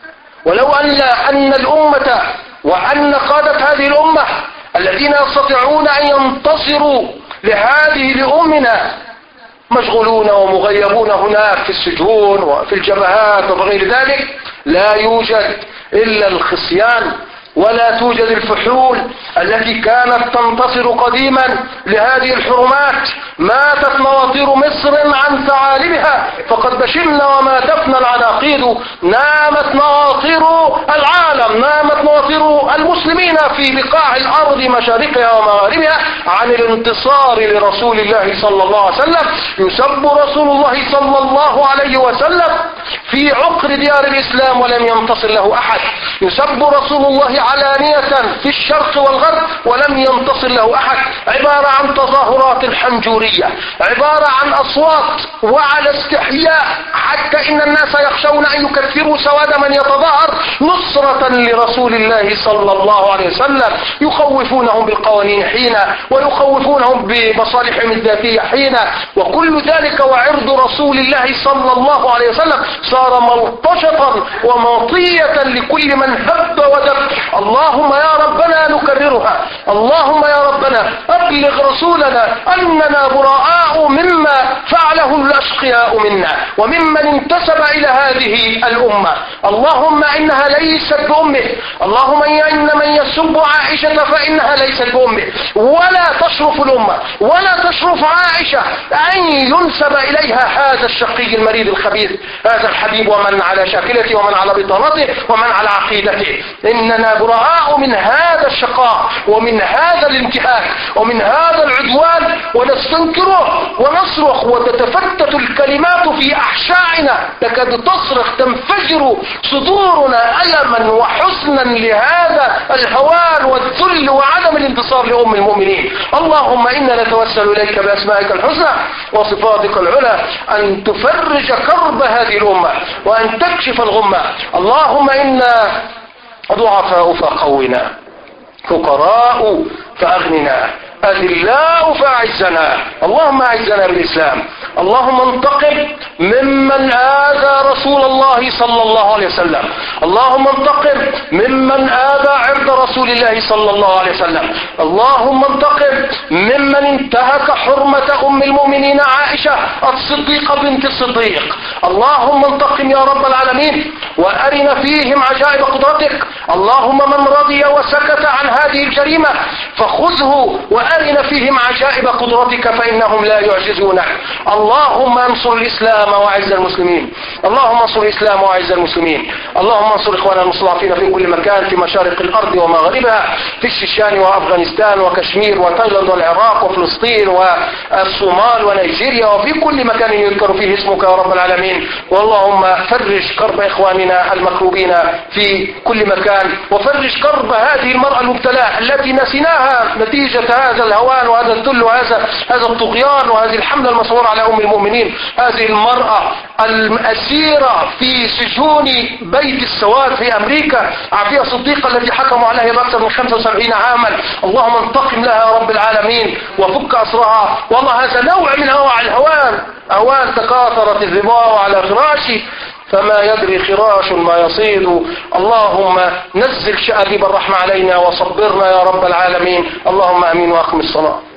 ولو أن أن الأمة وأن قادة هذه الأمة الذين يستطيعون أن ينتصروا لهذه لأمنا مشغولون ومغيبون هناك في السجون وفي الجبهات وغير ذلك، لا يوجد إلا الخصيان ولا توجد الفحول التي كانت تنتصر قديما لهذه الحرمات. ماتت نواطير مصر عن ثعالبها فقد بشمنا وما دفن العناقيد. نامت نواطير العالم، نامت نواطير المسلمين في بقاع الأرض مشارقها ومغاربها عن الانتصار لرسول الله صلى الله عليه وسلم. يسب رسول الله صلى الله عليه وسلم في عقر ديار الإسلام ولم ينتصر له أحد. يسب رسول الله علانية في الشرق والغرب ولم ينتصر له أحد. عبارة عن تظاهرات حنجورية، عبارة عن أصوات وعلى استحياء، حتى إن الناس يخشون أن يكثروا سواد من يتظاهر نصرة لرسول الله صلى الله عليه وسلم. يخوفونهم بالقوانين حين، ويخوفونهم بمصالحهم الذاتية حين، وكل ذلك وعرض رسول الله صلى الله عليه وسلم صار ملطشة ومطية لكل من هب ودب. اللهم يا ربنا نكررها، اللهم يا ربنا أبلغ رسولنا أننا براء مما فعله الأشقياء منا وممن انتسب إلى هذه الأمة. اللهم إنها ليست بأمه، اللهم إن من يسب عائشة فإنها ليست بأمه، ولا تشرف الأمة ولا تشرف عائشة أن ينسب إليها هذا الشقي المريض الخبيث، هذا الحبيب ومن على شاكلته ومن على بطانته ومن على عقيدته. إننا براء من هذا الشقاء ومن هذا الانتهاك ومن هذا العدوان، ونستنكره ونصرخ وتتفتت الكلمات في أحشائنا، تكاد تصرخ تنفجر صدورنا ألما وحزنا لهذا الهوان والذل وعدم الانتصار لأم المؤمنين. اللهم إنا نتوسل إليك بأسمائك الحسنى وصفاتك العلى أن تفرج كرب هذه الأمة وأن تكشف الغمة. اللهم إنا ضعفاء فقونا، فقراء فأغننا، أذلاء فأعزنا. اللهم أعزنا بالإسلام، اللهم انتقم ممن آذى رسول الله صلى الله عليه وسلم. اللهم انتقم ممن آذى عرض رسول الله صلى الله عليه وسلم. اللهم انتقم ممن انتهك حرمة أم المؤمنين عائشة الصديقة بنت الصديق. اللهم انتقم يا رب العالمين وأرنا فيهم عجائب قدرتك. اللهم من رضي وسكت عن هذه الجريمة فخذه وأرنا فيهم عجائب قدرتك فإنهم لا يعجزونك. اللهم انصر الإسلام وأعز المسلمين. اللهم انصر الإسلام وأعز المسلمين. اللهم انصر إخواننا المستضعفين في كل مكان في مشارق الأرض ومغاربها، في الشيشان وأفغانستان وكشمير وتايلاند والعراق وفلسطين والصومال ونيجيريا وفي كل مكان يذكر فيه اسمك يا رب العالمين. واللهم فرج كرب إخواننا المكروبين في كل مكان، وفرج كرب هذه المرأة المبتلاة التي نسيناها نتيجة هذا الهوان وهذا الذل وهذا هذا الطغيان وهذه الحملة المسعورة على أم المؤمنين. هذه المرأة الأسيرة في سجون بيت السواد في أمريكا، عافية صديقة التي حكموا عليها بأكثر من خمسة وسبعين عاما. اللهم انتقم لها يا رب العالمين وفك أسرها. والله هذا نوع من أنواع الهوان، هوان تكاثرت الربا على فراشي فما يدري خراش ما يصيد. اللهم نزل شآبيب الرحمة علينا وصبرنا يا رب العالمين. اللهم أمين وأقم الصلاة.